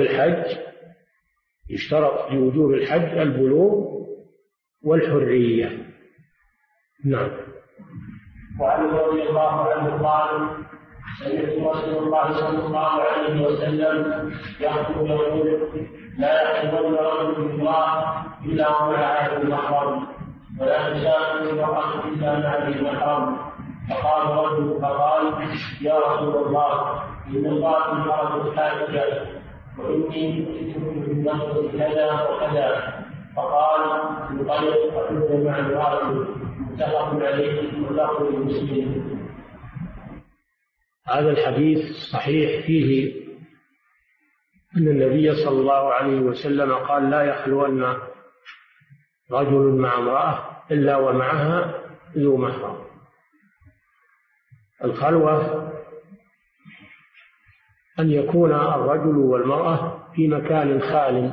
لوجوب الحج البلوغ والحرية. نعم. وعن رضي الله عنه قال: سمعت رسول الله صلى الله عليه وسلم يقول: لا يحضن رجل امرأة إلا ومعها المحرم، ولا تسافر المرأة إلا مع ذي المحرم. فقال رجل يا رسول الله، إن الله المرأة حاجة، وإني أتيتكم بالنصر كذا وكذا. فقال: انطلق فحج مع المرأة. متفق عليه واللفظ لمسلم. هذا الحديث صحيح، فيه أن النبي صلى الله عليه وسلم قال: لا يخلون رجل مع امرأة إلا ومعها ذو محرم. الخلوة أن يكون الرجل والمرأة في مكان خال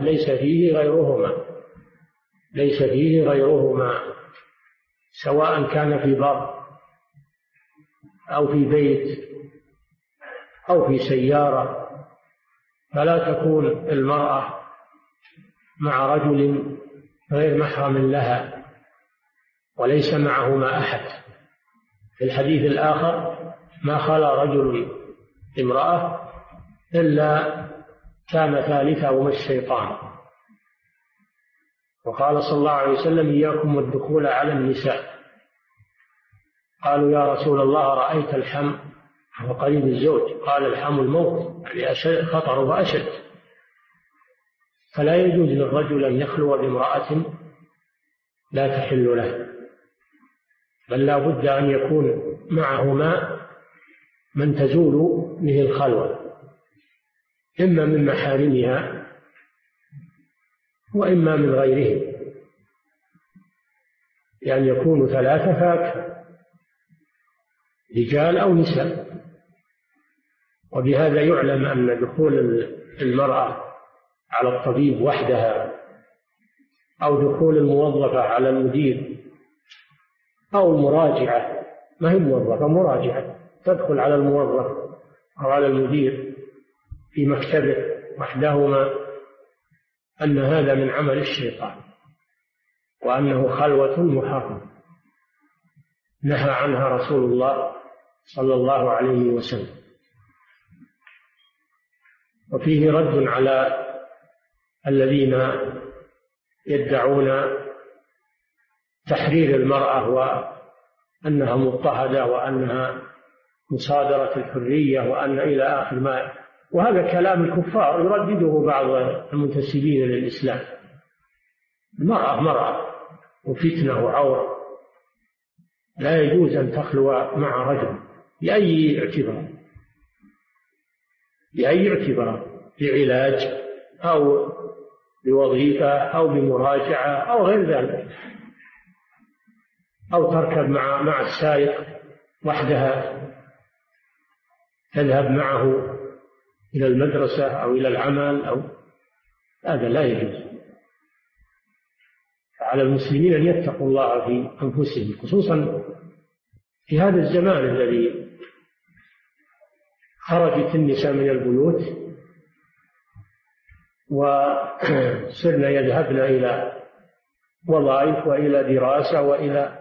ليس فيه غيرهما، سواء كان في بر أو في بيت أو في سيارة. فلا تكون المرأة مع رجل غير محرم لها، وليس معهما أحد. في الحديث الآخر: ما خلا رجل امرأة إلا كان ثالثهما الشيطان. وقال صلى الله عليه وسلم: إياكم والدخول على النساء. قالوا: يا رسول الله، رأيت الحم وقريب الزوج. قال: الحم الموت، يعني خطره أشد. فلا يجوز للرجل أن يخلو بامرأة لا تحل له، بل لا بد أن يكون معهما من تزول به الخلوة، إما من محارمها وإما من غيرهم، يعني يكون ثلاثة فأكثر، رجال أو نساء. وبهذا يعلم أن دخول المرأة على الطبيب وحدها، أو دخول الموظفة على المدير، أو المراجعة، ما هي موظفة، مراجعة، تدخل على الموظف أو على المدير في مكتبه وحدهما، أن هذا من عمل الشيطان، وأنه خلوة محرمة نهى عنها رسول الله صلى الله عليه وسلم. وفيه رد على الذين يدعون تحرير المرأة وأنها مضطهدة وأنها مصادرة الحرية وأن إلى آخر ما، وهذا كلام الكفار يردده بعض المنتسبين للإسلام. المرأة مرأة وفتنة وعورة، لا يجوز أن تخلو مع رجل بأي اعتبار، بأي اعتبار، بعلاج أو بوظيفة أو بمراجعة أو غير ذلك، أو تركب مع السائق وحدها، تذهب معه إلى المدرسة أو إلى العمل، أو هذا لا يجوز. فعلى المسلمين أن يتقوا الله في أنفسهم، خصوصا في هذا الزمان الذي خرجت النساء من البيوت وصرن يذهبن إلى وظائف وإلى دراسة وإلى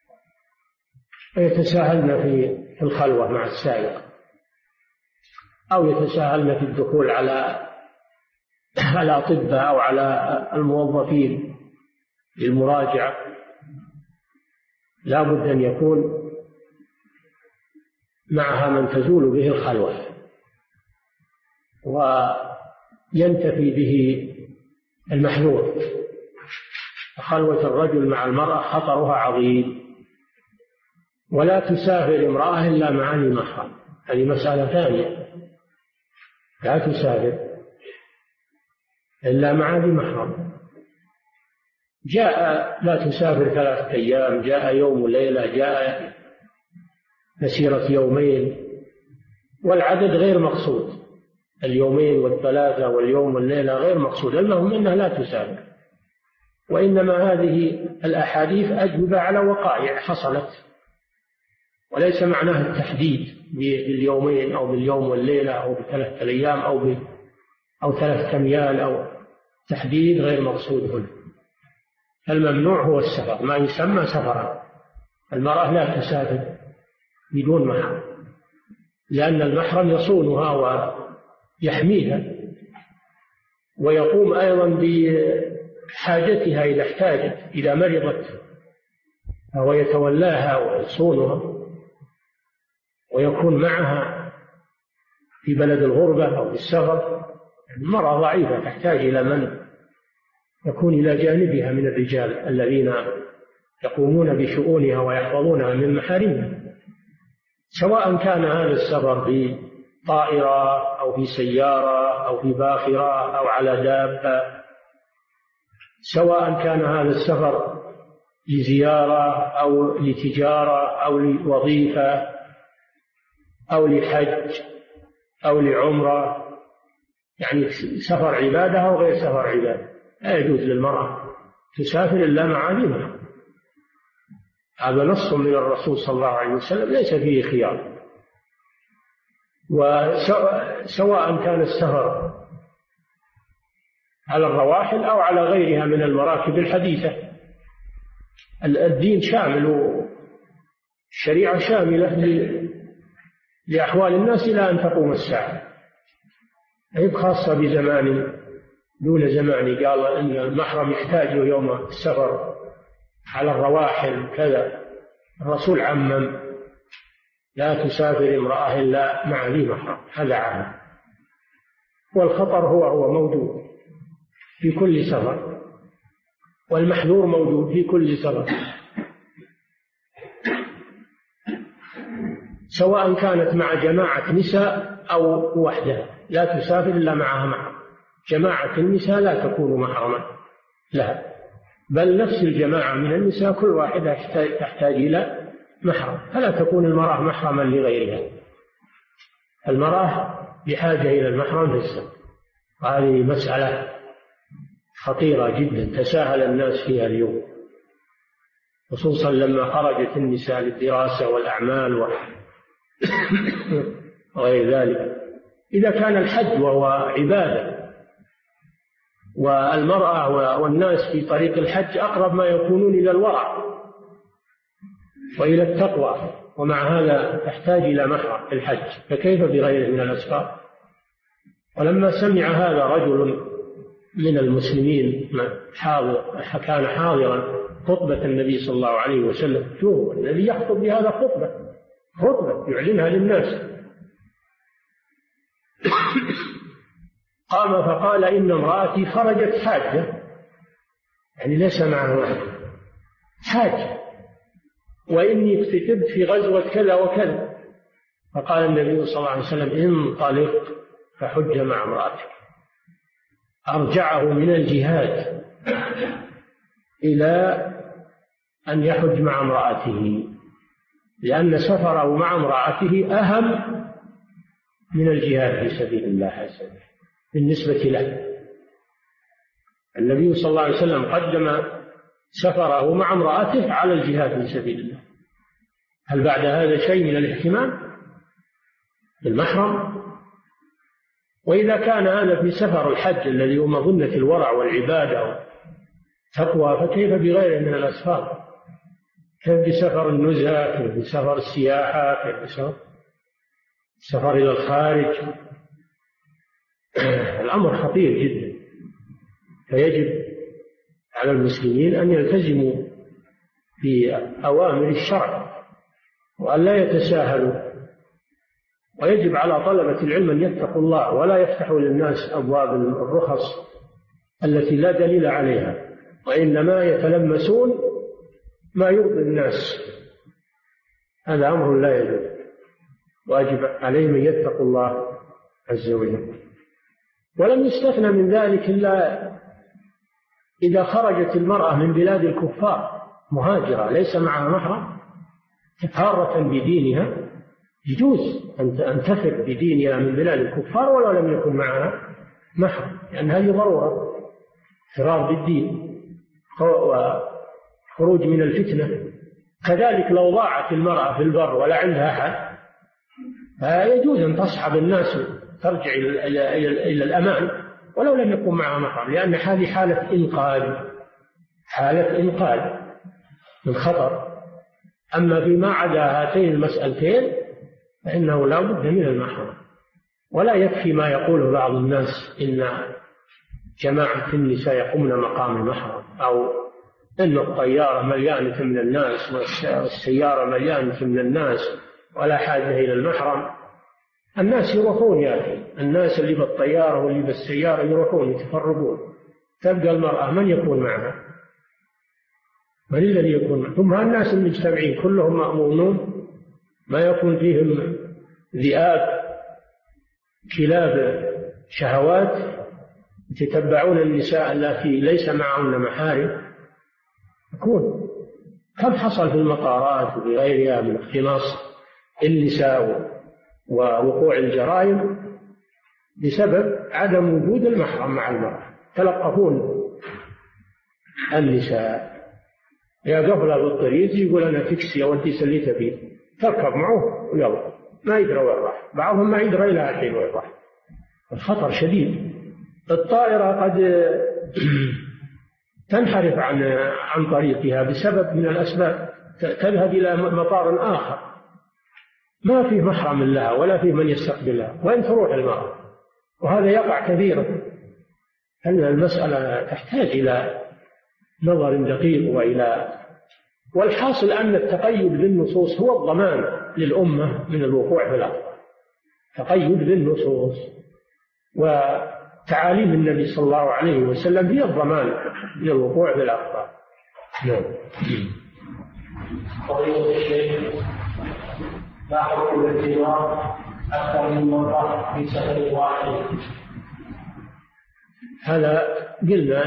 يتساهلن في الخلوة مع السائق، أو يتساهلن في الدخول على الأطباء أو على الموظفين للمراجعة. لا بد أن يكون معها من تزول به الخلوة وينتفي به المحذور. خلوة الرجل مع المرأة خطرها عظيم. ولا تسافر امرأة إلا مع ذي محرم، هذه مسألة ثانية. لا تسافر إلا مع ذي محرم. جاء لا تسافر 3 أيام، جاء يوم وليلة، جاء مسيرة يومين، والعدد غير مقصود، اليومين والثلاثة واليوم والليلة غير مقصود، المهم أنها لا تسافر. وإنما هذه الأحاديث أجوبة على وقائع حصلت، وليس معناها التحديد باليومين أو باليوم والليلة أو ب3 أيام أو 3 أميال، أو تحديد غير مقصود هنا. الممنوع هو السفر، ما يسمى سفرا. المرأة لا تسافر بدون محرم، لأن المحرم يصونها ويحميها، ويقوم أيضا بحاجتها إذا احتاجت، إذا مرضت فهو يتولاها ويصونها ويكون معها في بلد الغربة أو في السفر. المرأة ضعيفة تحتاج إلى من يكون إلى جانبها من الرجال الذين يقومون بشؤونها ويحفظونها من محارمها، سواء كان هذا السفر في طائرة أو في سيارة أو في باخرة أو على دابة، سواء كان هذا السفر لزيارة أو لتجارة أو لوظيفة أو لحج أو لعمرة، يعني سفر عبادة أو غير سفر عبادة. لا يجوز للمرأة تسافر إلا مع ذي محرم. هذا نص من الرسول صلى الله عليه وسلم، ليس فيه خيار. وسواء كان السفر على الرواحل أو على غيرها من المراكب الحديثة، الدين شامل والشريعة شاملة لأحوال الناس إلى أن تقوم الساعة، هي خاصة بزمان دون زمان. قال إن المحرم يحتاج يوم السفر على الرواحل كذا، الرسول عمم لا تسافر امرأة إلا مع ذي محرم، هذا عام. والخطر هو موجود في كل سفر، والمحذور موجود في كل سفر، سواء كانت مع جماعة نساء أو وحدها، لا تسافر إلا معها محرم. جماعة النساء لا تكون محرما لا، بل نفس الجماعة من النساء كل واحدة تحتاج إلى محرم، فلا تكون المرأة محرما لغيرها. المرأة بحاجة إلى المحرم في السفر، هذه مسألة خطيرة جدا تساهل الناس فيها اليوم، خصوصا لما خرجت النساء للدراسة والأعمال وغير ذلك. إذا كان الحج وهو عبادة والمرأة والناس في طريق الحج أقرب ما يكونون إلى الورع وإلى التقوى، ومع هذا تحتاج إلى محرم في الحج، فكيف بغيره من الأسفار؟ ولما سمع هذا رجل من المسلمين كان حاضرا خطبة النبي صلى الله عليه وسلم، شوفوا النبي يخطب بهذا خطبة يعلنها للناس، قام فقال إن امرأتي خرجت حاجة، يعني ليس معها حاجة، وإني افتتبت في غزوة كذا وكذا. فقال النبي صلى الله عليه وسلم انطلق فحج مع امرأتك. أرجعه من الجهاد إلى أن يحج مع امرأته، لأن سفره مع امرأته أهم من الجهاد في سبيل الله عز وجل بالنسبة له. النبي صلى الله عليه وسلم قدم سفره مع امرأته على الجهاد في سبيل الله. هل بعد هذا شيء من الاهتمام بالمحرم؟ وإذا كان هذا في سفر الحج الذي هو مظنة الورع والعبادة والتقوى، فكيف بغيره من الأسفار؟ كيف بسفر النزهة؟ كيف بسفر السياحة؟ كيف بسفر السفر إلى الخارج؟ الأمر خطير جدا، فيجب على المسلمين أن يلتزموا بأوامر الشرع وأن لا يتساهلوا، ويجب على طلبة العلم أن يتقوا الله ولا يفتحوا للناس أبواب الرخص التي لا دليل عليها، وإنما يتلمسون ما يرضي الناس. هذا أمر لا يجوز، واجب عليهم أن يتقوا الله عز وجل. ولم يستثنى من ذلك إلا إذا خرجت المرأة من بلاد الكفار مهاجرة ليس معها محرم حارة بدينها، يجوز أن تفر بدينها من بلاد الكفار ولو لم يكن معها محرم، لأن هذه ضرورة فرار بالدين وخروج من الفتنة. كذلك لو ضاعت المرأة في البر ولا عندها أحد فيجوز أن تصحب الناس ترجع إلى الأمان ولو لم يكن معها محرم، لأن هذه حالة إنقاذ من خطر. أما فيما عدا هاتين المسألتين فإنه لا بد من المحرم. ولا يكفي ما يقوله بعض الناس إن جماعة النساء يقومن مقام المحرم، أو إن الطيارة مليانة من الناس والسيارة مليانة من الناس ولا حاجة إلى المحرم. الناس يروحون يا أخي، الناس اللي بالطيارة واللي بالسيارة يروحون يتفرقون، تبقى المرأة من يكون معها؟ من الذي يكون معها؟ ثم الناس المجتمعين كلهم مأمونون، ما يكون فيهم ذئاب كلاب شهوات يتتبعون النساء التي ليس معهن محارم. يكون كم حصل في المطارات وفي غيرها من اختلاص النساء ووقوع الجرائم بسبب عدم وجود المحرم مع المرأة. تلقفون النساء يا قبل بالطريق يقول أنا تكسي يا ودي سليت فيه، تركب معه ويلا ما يدري وين راح، بعضهم ما يدري إلى الحين وين راح. الخطر شديد. الطائرة قد تنحرف عن طريقها بسبب من الأسباب، تذهب إلى مطار آخر ما فيه محرم لها ولا فيه من يستقبلها، وين تروح المرأة؟ وهذا يقع كثيرا. أن المسألة تحتاج إلى نظر دقيق والحاصل أن التقيد بالنصوص هو الضمان للأمة من الوقوع في الأخطاء. تقيد بالنصوص وتعاليم النبي صلى الله عليه وسلم هي الضمان من الوقوع في الأخطاء. نعم. فضيلة الشيخ، ما حكم الاتجار أكثر من مرة في سفر واحد؟ هذا قلنا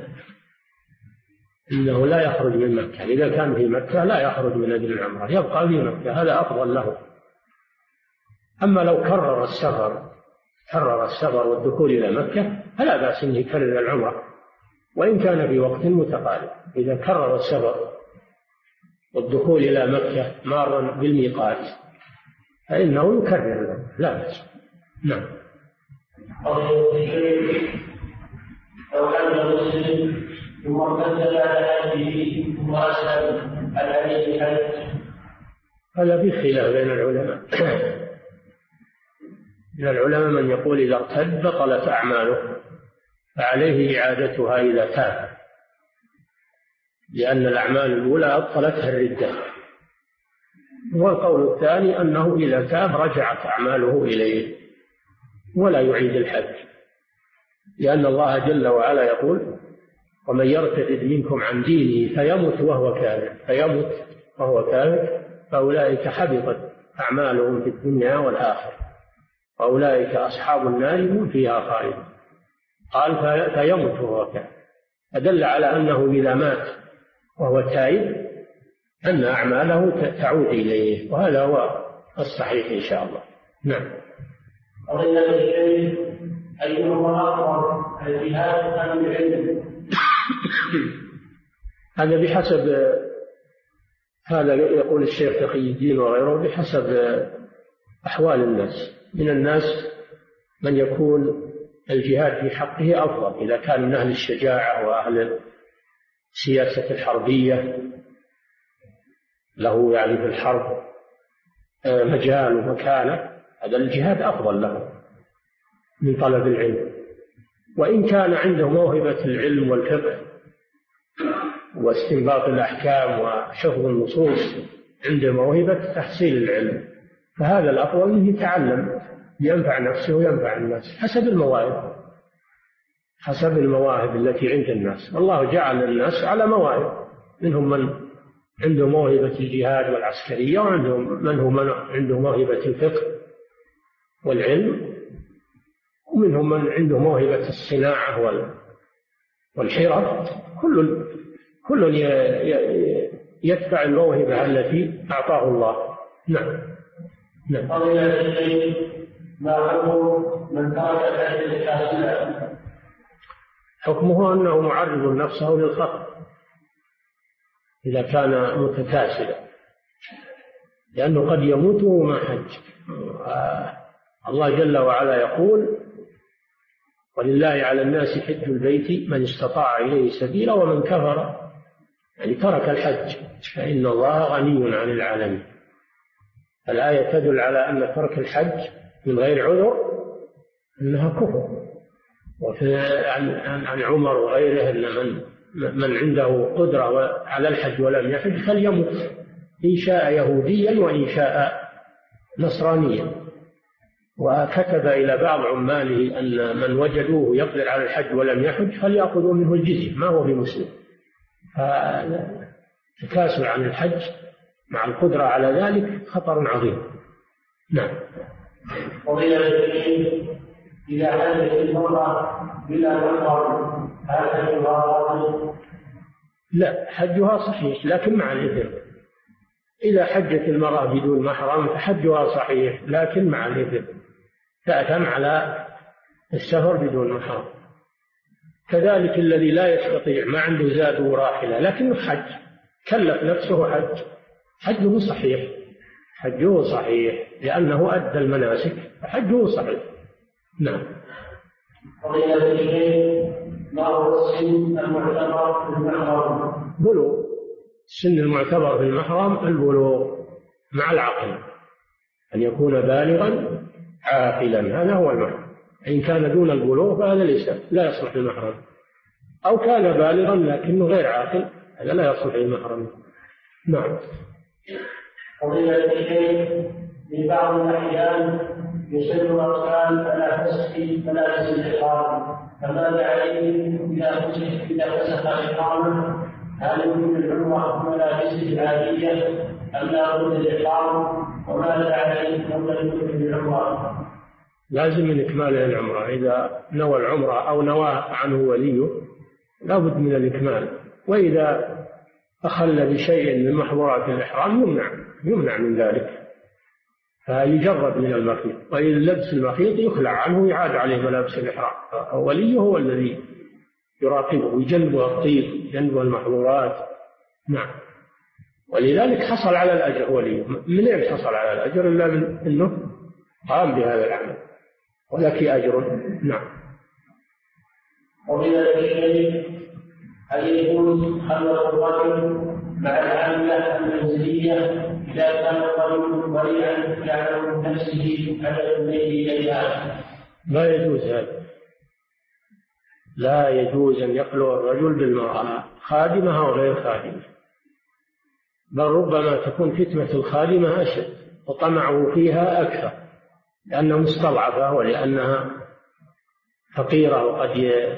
إنه لا يخرج من مكة. إذا كان في مكة لا يخرج من أجل العمرة، يبقى في مكة، هذا أفضل له. أما لو كرر السفر والدخول إلى مكة فلا بأس أن يكرر العمرة وإن كان في وقت متقارب. إذا كرر السفر والدخول إلى مكة مارا بالميقات فإنه يكرر، لا بأس. نعم. لو كان المسلم ثم ارتد بعد هذه ثم أسلم هل عليه حج؟ هذا في خلاف بين العلماء. من العلماء من يقول إذا ارتد بطلت أعماله فعليه إعادتها إذا تاب، لأن الأعمال الأولى أبطلتها الردة. والقول الثاني أنه إذا تاب رجعت أعماله إليه ولا يعيد الحج، لأن الله جل وعلا يقول ومن يرتد منكم عن دينه فيمت وهو كافر فأولئك حبطت أعمالهم في الدنيا والآخرة وأولئك أصحاب النار هم فيها خالدون. قال فيمت وهو كافر، فدل على أنه إذا مات وهو تائب أن أعماله تعود إليه، وهذا هو الصحيح إن شاء الله. نعم. أيهما أفضل الجهاد أم العلم؟ هذا بحسب، هذا يقول الشيخ تقي الدين وغيره بحسب أحوال الناس. من الناس من يكون الجهاد في حقه أفضل إذا كان من أهل الشجاعة وأهل السياسة الحربية، له يعني في الحرب مجال ومكانة، هذا الجهاد أفضل له من طلب العلم. وإن كان عنده موهبة العلم والفقه واستنباط الأحكام وحفظ النصوص، عنده موهبة تحصيل العلم، فهذا الأفضل أنه يتعلم ينفع نفسه وينفع الناس حسب المواهب التي عند الناس. الله جعل الناس على مواهب، منهم من عنده موهبة الجهاد والعسكرية، وعندهم من عنده موهبة الفقه والعلم، ومنهم من عنده موهبة الصناعة والحرف. كل يتبع الموهبة التي أعطاه الله. نعم. ما حكم من ترك الحج كاسلا؟ حكمه أنه معرض نفسه للخطر إذا كان متكاسلا، لأنه قد يموت وما حج. الله جل وعلا يقول ولله على الناس حج البيت من استطاع إليه سبيلا ومن كفر، يعني ترك الحج فإن الله غني عن العالمين. الآية تدل على أن ترك الحج من غير عذر أنها كفر. عن عمر وغيره أن من عنده قدرة على الحج ولم يحج فليمت، إن شاء يهوديا وإن شاء نصرانيا. وكتب إلى بعض عماله أن من وجدوه يقدر على الحج ولم يحج فليأخذوا منه الجزية ما هو بمسلم. فالتكاسل عن الحج مع القدرة على ذلك خطر عظيم. نعم. إذا حجت المرأة بلا محرم هل حجها باطل؟ لا، حجها صحيح لكن مع الإثم. إذا حجت المرأة بدون محرم فحجها صحيح لكن مع الإثم، تأثم على السفر بدون محرم. كذلك الذي لا يستطيع ما عنده زاد وراحلة لكنه حج، كلف نفسه حجه صحيح لأنه أدى المناسك فحجه صحيح. نعم. فضيلة الشيخ، ما هو السن المعتبر في المحرم؟ بلوغ. السن المعتبر في المحرم البلوغ مع العقل، أن يكون بالغا عاقلا، هذا هو المحرم. إن كان دون البلوغ فهذا لا يصلح للمحرم، أو كان بالغا لكنه غير عاقل، هذا لا يصلح للمحرم. نعم. فضيلة الشيخ، في بعض الأحيان يصر الأطفال على فسخ ملابس الإحرام، فماذا عليهم إذا فسخ إحرامه؟ هل يمكن العمرة بملابسه العادية أم لا بد الإحرام؟ وماذا عليه لو لم يكن العمرة؟ لازم من إكمال العمرة. إذا نوى العمرة أو نوى عنه وليه لا بد من الإكمال. وإذا أخل بشيء من محظورات الإحرام يمنع من ذلك، فيجرد من المخيط. وإذا لبس المخيط يخلع عنه ويعاد عليه ملابس الإحرام. وليه هو الذي يراقبه ويجنبه الطيب، يجنبه المحظورات. نعم. ولذلك حصل على الأجر وليه. منين حصل على الأجر إلا من أنه قام بهذا العمل، ولك أجر. نعم. ومن الشيء هل يجوز خلوة الرجل مع العاملة المنزلية إذا كان الرجل بريئا يعلم من نفسه على الليل إليها؟ لا يجوز هذا. لا يجوز أن يخلو الرجل بالمرأة، خادمة أو غير خادمة، بل ربما تكون فتنة الخادمة أشد وطمعه فيها أكثر، لأنها مستضعفة ولأنها فقيرة، وقد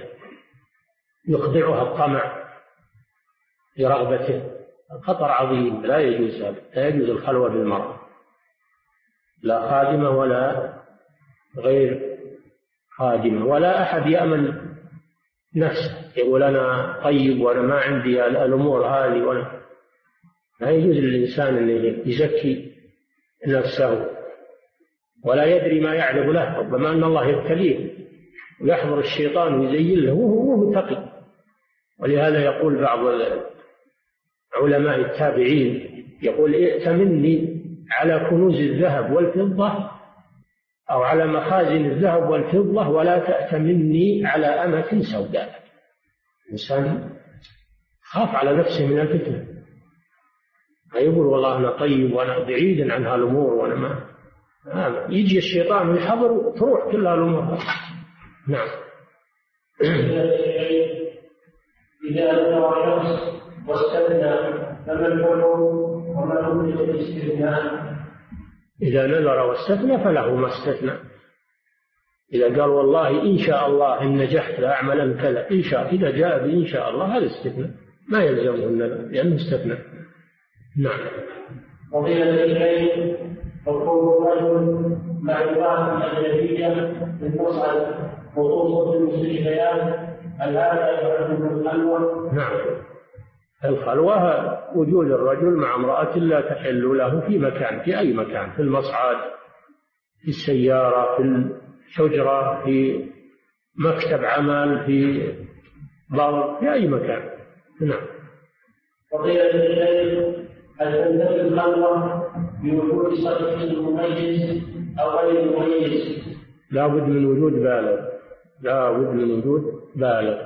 يخضعها الطمع لرغبته. خطر عظيم، لا يجوز هذا. لا يجوز الخلوة بالمرأة، لا خادمة ولا غير خادمة، ولا أحد يأمن نفسه يقول أنا طيب وأنا ما عندي الأمور هذه. ولا لا يجوز للإنسان أن يزكي نفسه ولا يدري ما يعلم له. ربما أن الله يبتليه ويحضر الشيطان ويزين له وهو متقي. ولهذا يقول بعض علماء التابعين يقول ائتمني على كنوز الذهب والفضة أو على مخازن الذهب والفضة ولا تأتمني على أمة سوداء. الإنسان خاف على نفسه من الفتنة، ما يقول والله أنا طيب وأنا بعيد عن هالأمور وأنا ما يجي الشيطان ويحضر تروح كل هالأمور. نعم. إذا نوى شخص واستثنى فما الحكم وما مدة الاستثناء؟ إذا نذر واستثنى فله ما استثنى. إذا قال والله إن شاء الله إن نجحت لأعملا كذا، إن شاء، إذا جاء بإن شاء الله هذا استثناء، ما يلزمه النذر لأنه استثنى. نعم. فضيلة الشيخ، حكم الرجل مع امرأة أجنبية في المصعد خصوصا في المستشفيات، هل هذا يعد الخلوة؟ نعم. الخلوة وجود الرجل مع امرأة لا تحل له في مكان، في أي مكان، في المصعد، في السيارة، في الحجرة، في مكتب عمل، في بر، في أي مكان. نعم. فضيلة الشيخ، هل تنتهي الخلوة بوجود صدق مميز أو غير مميز؟ لا بد من وجود بالغ، لا بد من وجود بالغ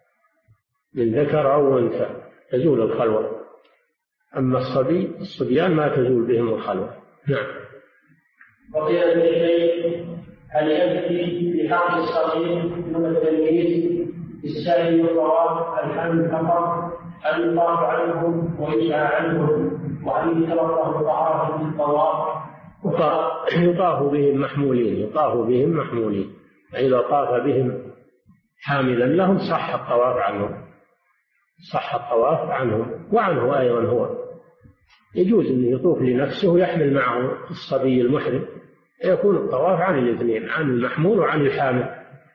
من ذكر أو أنثى تزول الخلوة. أما الصبيان ما تزول بهم الخلوة. نعم. فضيلة الشيخ، هل يكفي في حق الصغير دون التمييز بالسعي والطواف الحمل فقط، أن يطاف عنهم ويسعى عنهم، وأن يتوقف الطهارة في الطواف؟ يطاف بهم محمولين، يطاف بهم محمولين، إذا طاف بهم حاملا لهم صح الطواف عنهم، صح الطواف عنهم وعنه أيضا. هو يجوز أن يطوف لنفسه ويحمل معه الصبي المحرم، يكون الطواف عن الاثنين، عن المحمول وعن الحامل،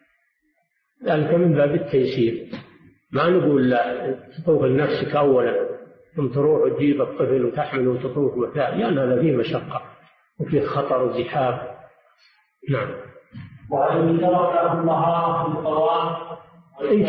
ذلك من باب التيسير. ما نقول لا تطوف لنفسك أولا ثم تروح وتجيب الطفل وتحمل وتطوف وثاني، لأن هذا فيه مشقة وفيه خطر وزحام. نعم. وأن ترك الطهارة في الطواف إن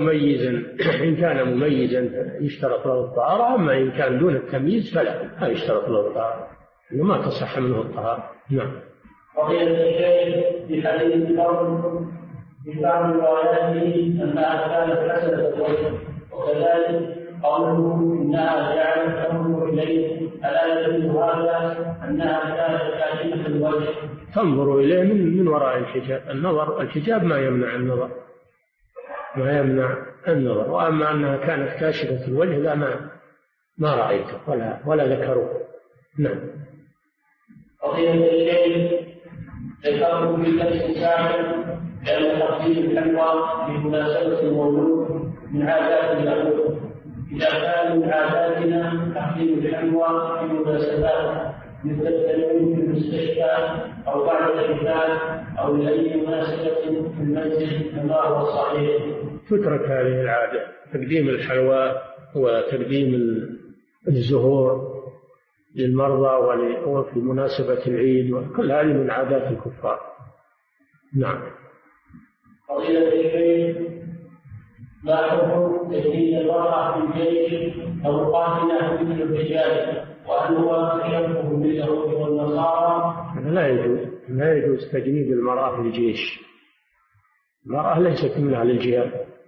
كان مميزا يشترط له الطهارة، أما إن كان دون التمييز فلا يشترط له الطهارة، إنه ما تصح منه الطهارة. نعم. فضيلة الشيخ، في حديث الفرد في بعض رواياته أنها كانت حسنة الوجه، وكذلك قوله إنها جعلت تنظر إليه، ألا يدل هذا أنها كانت كاشفة الوجه؟ تنظر إليه من وراء الحجاب. الحجاب ما يمنع النظر، ما يمنع النظر. وأما أنها كانت كاشفة الوجه لا، ما رأيته ولا ذكروه. نعم. فضيلة الشيخ، ذكروا في درس سابق بأن تقديم الحلوى بمناسبة المولود من عادات اليهود. إذا كان من عاداتنا تقديم الحلوى في مناسبات مثل التنويم في المستشفى أو بعد الختان أو لأي مناسبة في المنزل كما هو الصحيح، تترك هذه العادة، تقديم الحلوى وتقديم الزهور للمرضى وفي مناسبة العيد، وكل هذه من عادات الكفار. نعم. فضيلة الشيخ، ما حكم تجهيز المرأة في الجيش أو قاتلة مثل الرجال، وهل هو تشبه باليهود والنصارى؟ لا يجوز تجنيد المرأة في الجيش. المرأة ليست من أهل الجهاد،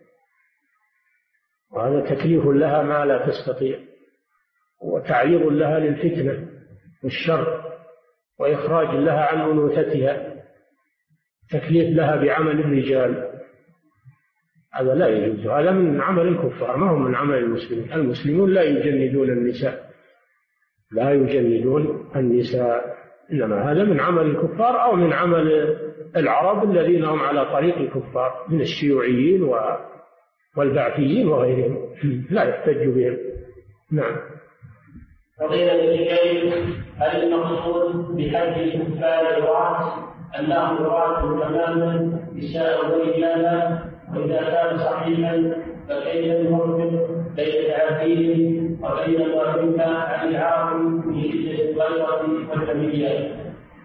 وهذا تكليف لها ما لا تستطيع، وتعريض لها للفتنة والشر، وإخراج لها عن أنوثتها، تكليف لها بعمل الرجال. هذا لا يجوز، هذا من عمل الكفار، ما هو من عمل المسلمين. المسلمون لا يجندون النساء، لا يجندون النساء، إنما هذا من عمل الكفار أو من عمل العرب الذين هم على طريق الكفار من الشيوعيين والبعثيين وغيرهم، لا يحتج بهم. نعم. فضيلة الشيخ، هل المقصود بحج الكفار الرأس أنهم رأس تماما نساء ورجالا؟ وإذا كان صحيحا فكيف نفرق بين تعبير وبين ما فيما عن العاقل من شدة الغيرة والحمية؟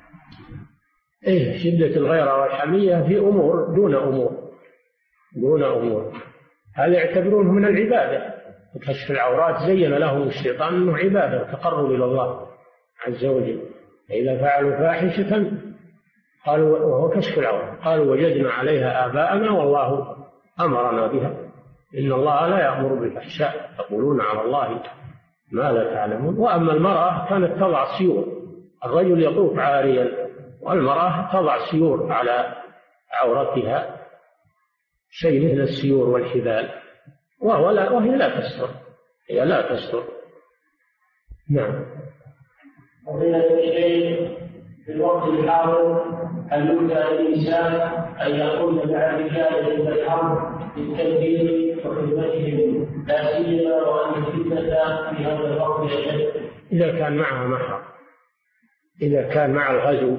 شدة الغيرة والحمية في أمور دون أمور، هذا يعتبرونه من العبادة. كشف العورات زين لهم الشيطان أنه عبادة وتقرب إلى الله عز وجل. إذا فعلوا فاحشة قالوا، وهو كشف العورات، قالوا وجدنا عليها آباءنا والله أمرنا بها، إن الله لا يأمر بالفحشاء يقولون على الله ما لا تعلمون. وأما المرأة كانت تضع سيور، الرجل يطوف عاريا والمرأة تضع سيور على عورتها، شيء مثل السيور والحبال، وهي لا تستر. نعم. فضيلة الشيخ، في الوقت الحاضر هل يمكن للإنسان أن يقوم مع الرجال عند الحرب بالتدبير وخدمتهم، لا سيما وأن الفتنة في هذا الوقت أشد؟ إذا كان معها محرم، إذا كان مع الغزو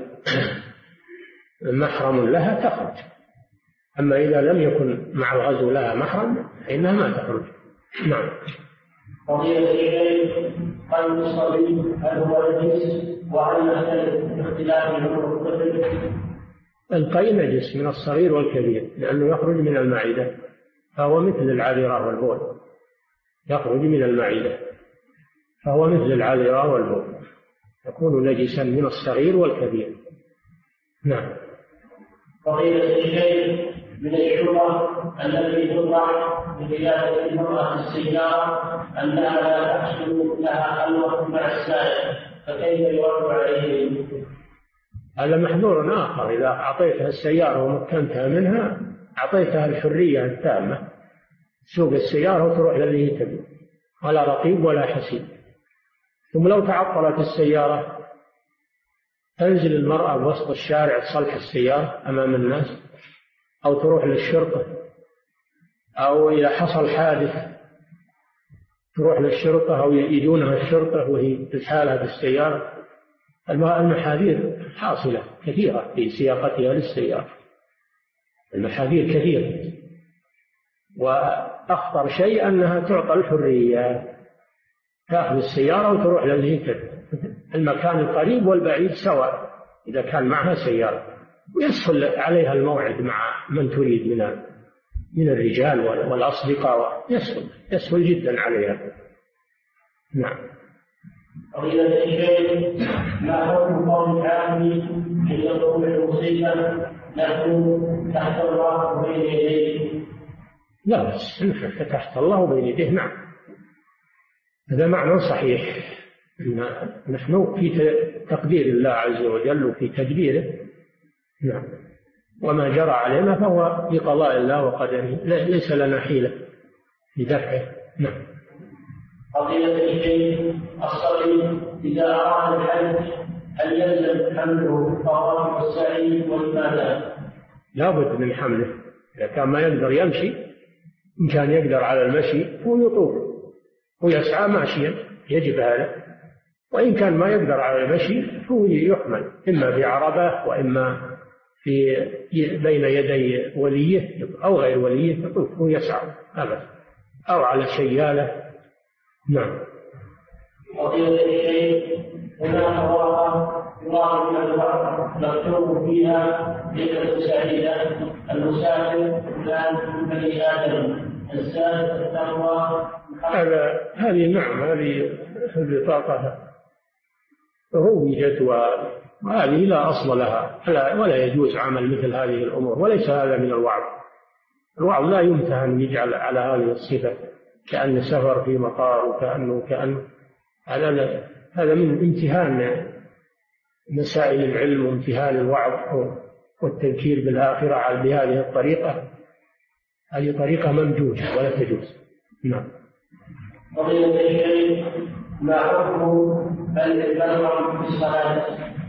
محرم لها تخرج، أما إذا لم يكن مع الغزو لها محرم فإنها ما تخرج. نعم. فضيلة الشيخ، قلب الصبي هل هو نجس؟ وهل يختلف باختلاف عمر الطفل؟ القيء نجس من الصغير والكبير، لأنه يخرج من المعدة، فهو مثل العذرة والبول، يخرج من المعدة فهو مثل العذرة والبول، يكون نجسا من الصغير والكبير. نعم. فضيلة الشيخ، من الشبه التي تطرح بقيادة المرأة السيارة أنها لا تحصل لها خلوة مع السائق، فكيف يرد عليه؟ هذا محذور آخر، إذا أعطيتها السيارة ومكنتها منها أعطيتها الحرية التامة، تسوق السيارة وتروح للي تبي، ولا رقيب ولا حسيب. ثم لو تعطلت السيارة تنزل المرأة بوسط الشارع تصلح السيارة أمام الناس، أو تروح للشرطة، أو إذا حصل حادث تروح للشرطة أو يجونها الشرطة وهي تسحالها بالسيارة. المحاذير حاصلة كثيرة في سياقتها للسيارة، المحاذير كثيرة، وأخطر شيء أنها تعطى الحرية، تأخذ السيارة وتروح للهيكل، المكان القريب والبعيد سواء إذا كان معها سيارة، ويسهل عليها الموعد مع من تريد من الرجال والأصدقاء، يسهل جدا عليها. نعم. فضيلة الشيخ، ما حكم قول العالم عند طلوع المصيبة نحن تحت الله بين يديه. لا بس تحت الله بين يديه. نعم هذا معنى صحيح. نحن في تقدير الله عز وجل وفي تدبيره. نعم وما جرى علينا فهو بقضاء الله وقدره، ليس لنا حيلة في دفعه. نعم. قضية الشيء الصغير إذا أراد الحج هل يلزم حمله الطواف والسعي والإبادة؟ لا بد من حمله. إذا كان ما يقدر يمشي، إن كان يقدر على المشي هو يطوف ويسعى ماشيا يجب هذا، وإن كان ما يقدر على المشي هو يحمل إما بعربة وإما في بين يدي وليه أو غير وليه يطوف ويسعى أبدا، أو على شيالة. نعم. قضية الشيء هناك ورقة يراد من البحر مكتوب فيها ليلة سعيدة المسافر فلان بني آدم الزاد التقوى. هذه نعم هذه البطاقة روجت وهذه لا أصل لها ولا يجوز عمل مثل هذه الأمور، وليس هذا من الوعظ. الوعظ لا يمتهن يجعل على هذه الصفة كأن سفر في مطار وكأنه هذا من امتهان مسائل العلم وامتهان الوعظ والتذكير بالآخرة بهذه الطريقة. هذه طريقة ممجوجة ولا تجوز. نعم. قضية الشيء ما حكم البلغم في الصلاة؟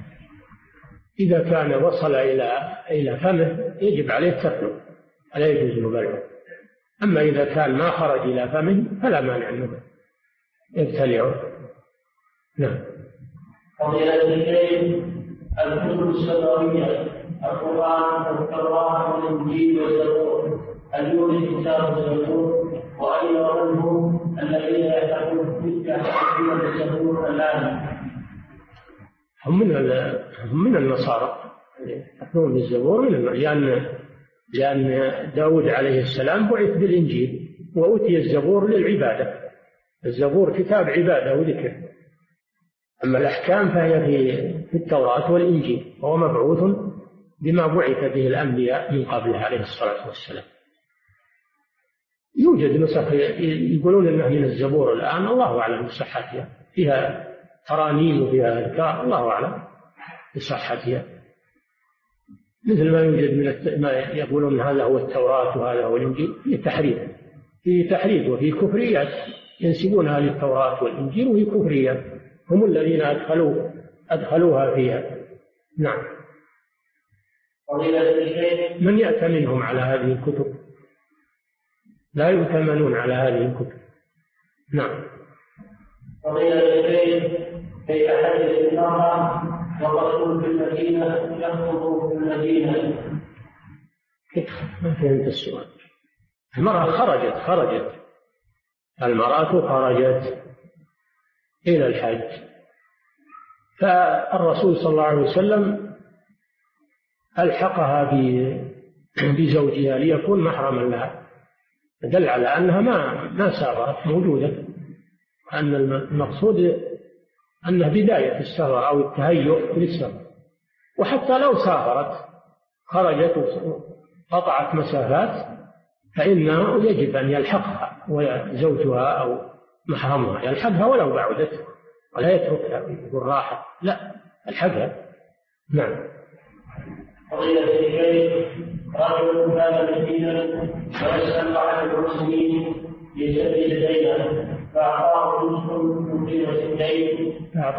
إذا كان وصل إلى فمه يجب عليه تركه، لا يجوز المبالغة. أما إذا كان ما خرج إلى فمه فلا مانع منه يبتلعه. نعم. قضية الشيء الكتب السماوية القرآن والتوراة والإنجيل والزبور هل يوجد كتاب الزبور؟ وأين منهم الذين يعتقدون بالتحكيم بالزبور الآن؟ هم من النصارى يعتقدون بالزبور، لأن داود عليه السلام بعث بالإنجيل وأوتي الزبور للعبادة. الزبور كتاب عبادة وذكر، أما الأحكام فهي في التوراة والإنجيل، وهو مبعوث بما بعث به الأنبياء من قبله عليه الصلاة والسلام. يوجد نسخ يقولون إنها من الزبور الآن، الله أعلم بصحتها، فيها ترانيم وفيها أذكار، الله أعلم بصحتها، مثل ما يوجد ما يقولون هذا هو التوراة وهذا هو الإنجيل. فيه تحريف وفيه كفريات ينسبونها للتوراة والإنجيل وهي كفريات، هم الذين أدخلوها فيها. نعم. من يأتمنهم على هذه الكتب؟ لا يؤتمنون على هذه الكتب. نعم. كيف حدث المرأة والرسول في المدينة يخطب في المدينة؟ ما فهمت السؤال. المرأة خرجت إلى الحج، فالرسول صلى الله عليه وسلم ألحقها بزوجها ليكون محرما لها، دل على أنها ما سافرت، موجودة، أن المقصود أنها بداية السفر أو التهيؤ للسفر. وحتى لو سافرت خرجت وقطعت مسافات فإنه يجب أن يلحقها وزوجها أو محرمها، يلحقها ولو بعدت، ولا يتركها يقول راحة، لا، يلحقها. نعم. قضية الشيء رجل كان مسكينا ويسأل عن المسلمين ليسدد دينه فأعطاه جزءا من قيمة الدين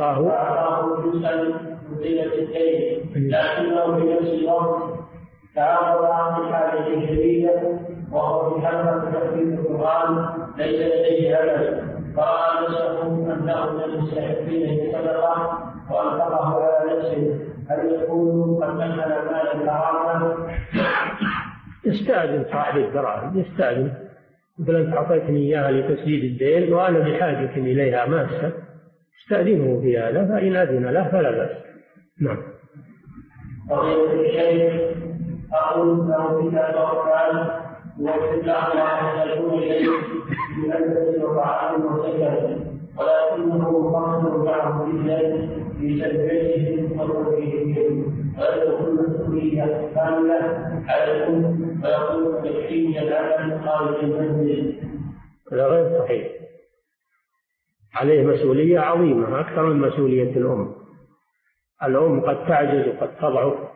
لكنه في نفس الوقت تعرض عن حاجة شديدة وهو في حلقة تحفيظ القرآن ليس لديه أمل، فرأى نفسه أنه من المستحقين بالصدقة وأنفقه على نفسه، هل يكون قد أكل مالا حراما؟ يستأذن صاحب الدراهم، يستأذن يقول أنت أعطيتني إياها لتسديد الدين وأنا بحاجة إليها ماسة، استأذنه في هذا، فإن أذن له فلا بأس. نعم. قضية الشيء أقول له كتاب القرآن وفي الأعمال يكون إليه بأنه وطعام وسكر، ولكنه مقصر معه جدا في تدبيرهم وتوفيقهم، ويدخل مسؤولية كاملة على الأم ويقوم يكفيني العمل خارج المنزل. هذا غير صحيح، عليه مسؤولية عظيمة أكثر من مسؤولية الأم. الأم قد تعجز وقد تضعف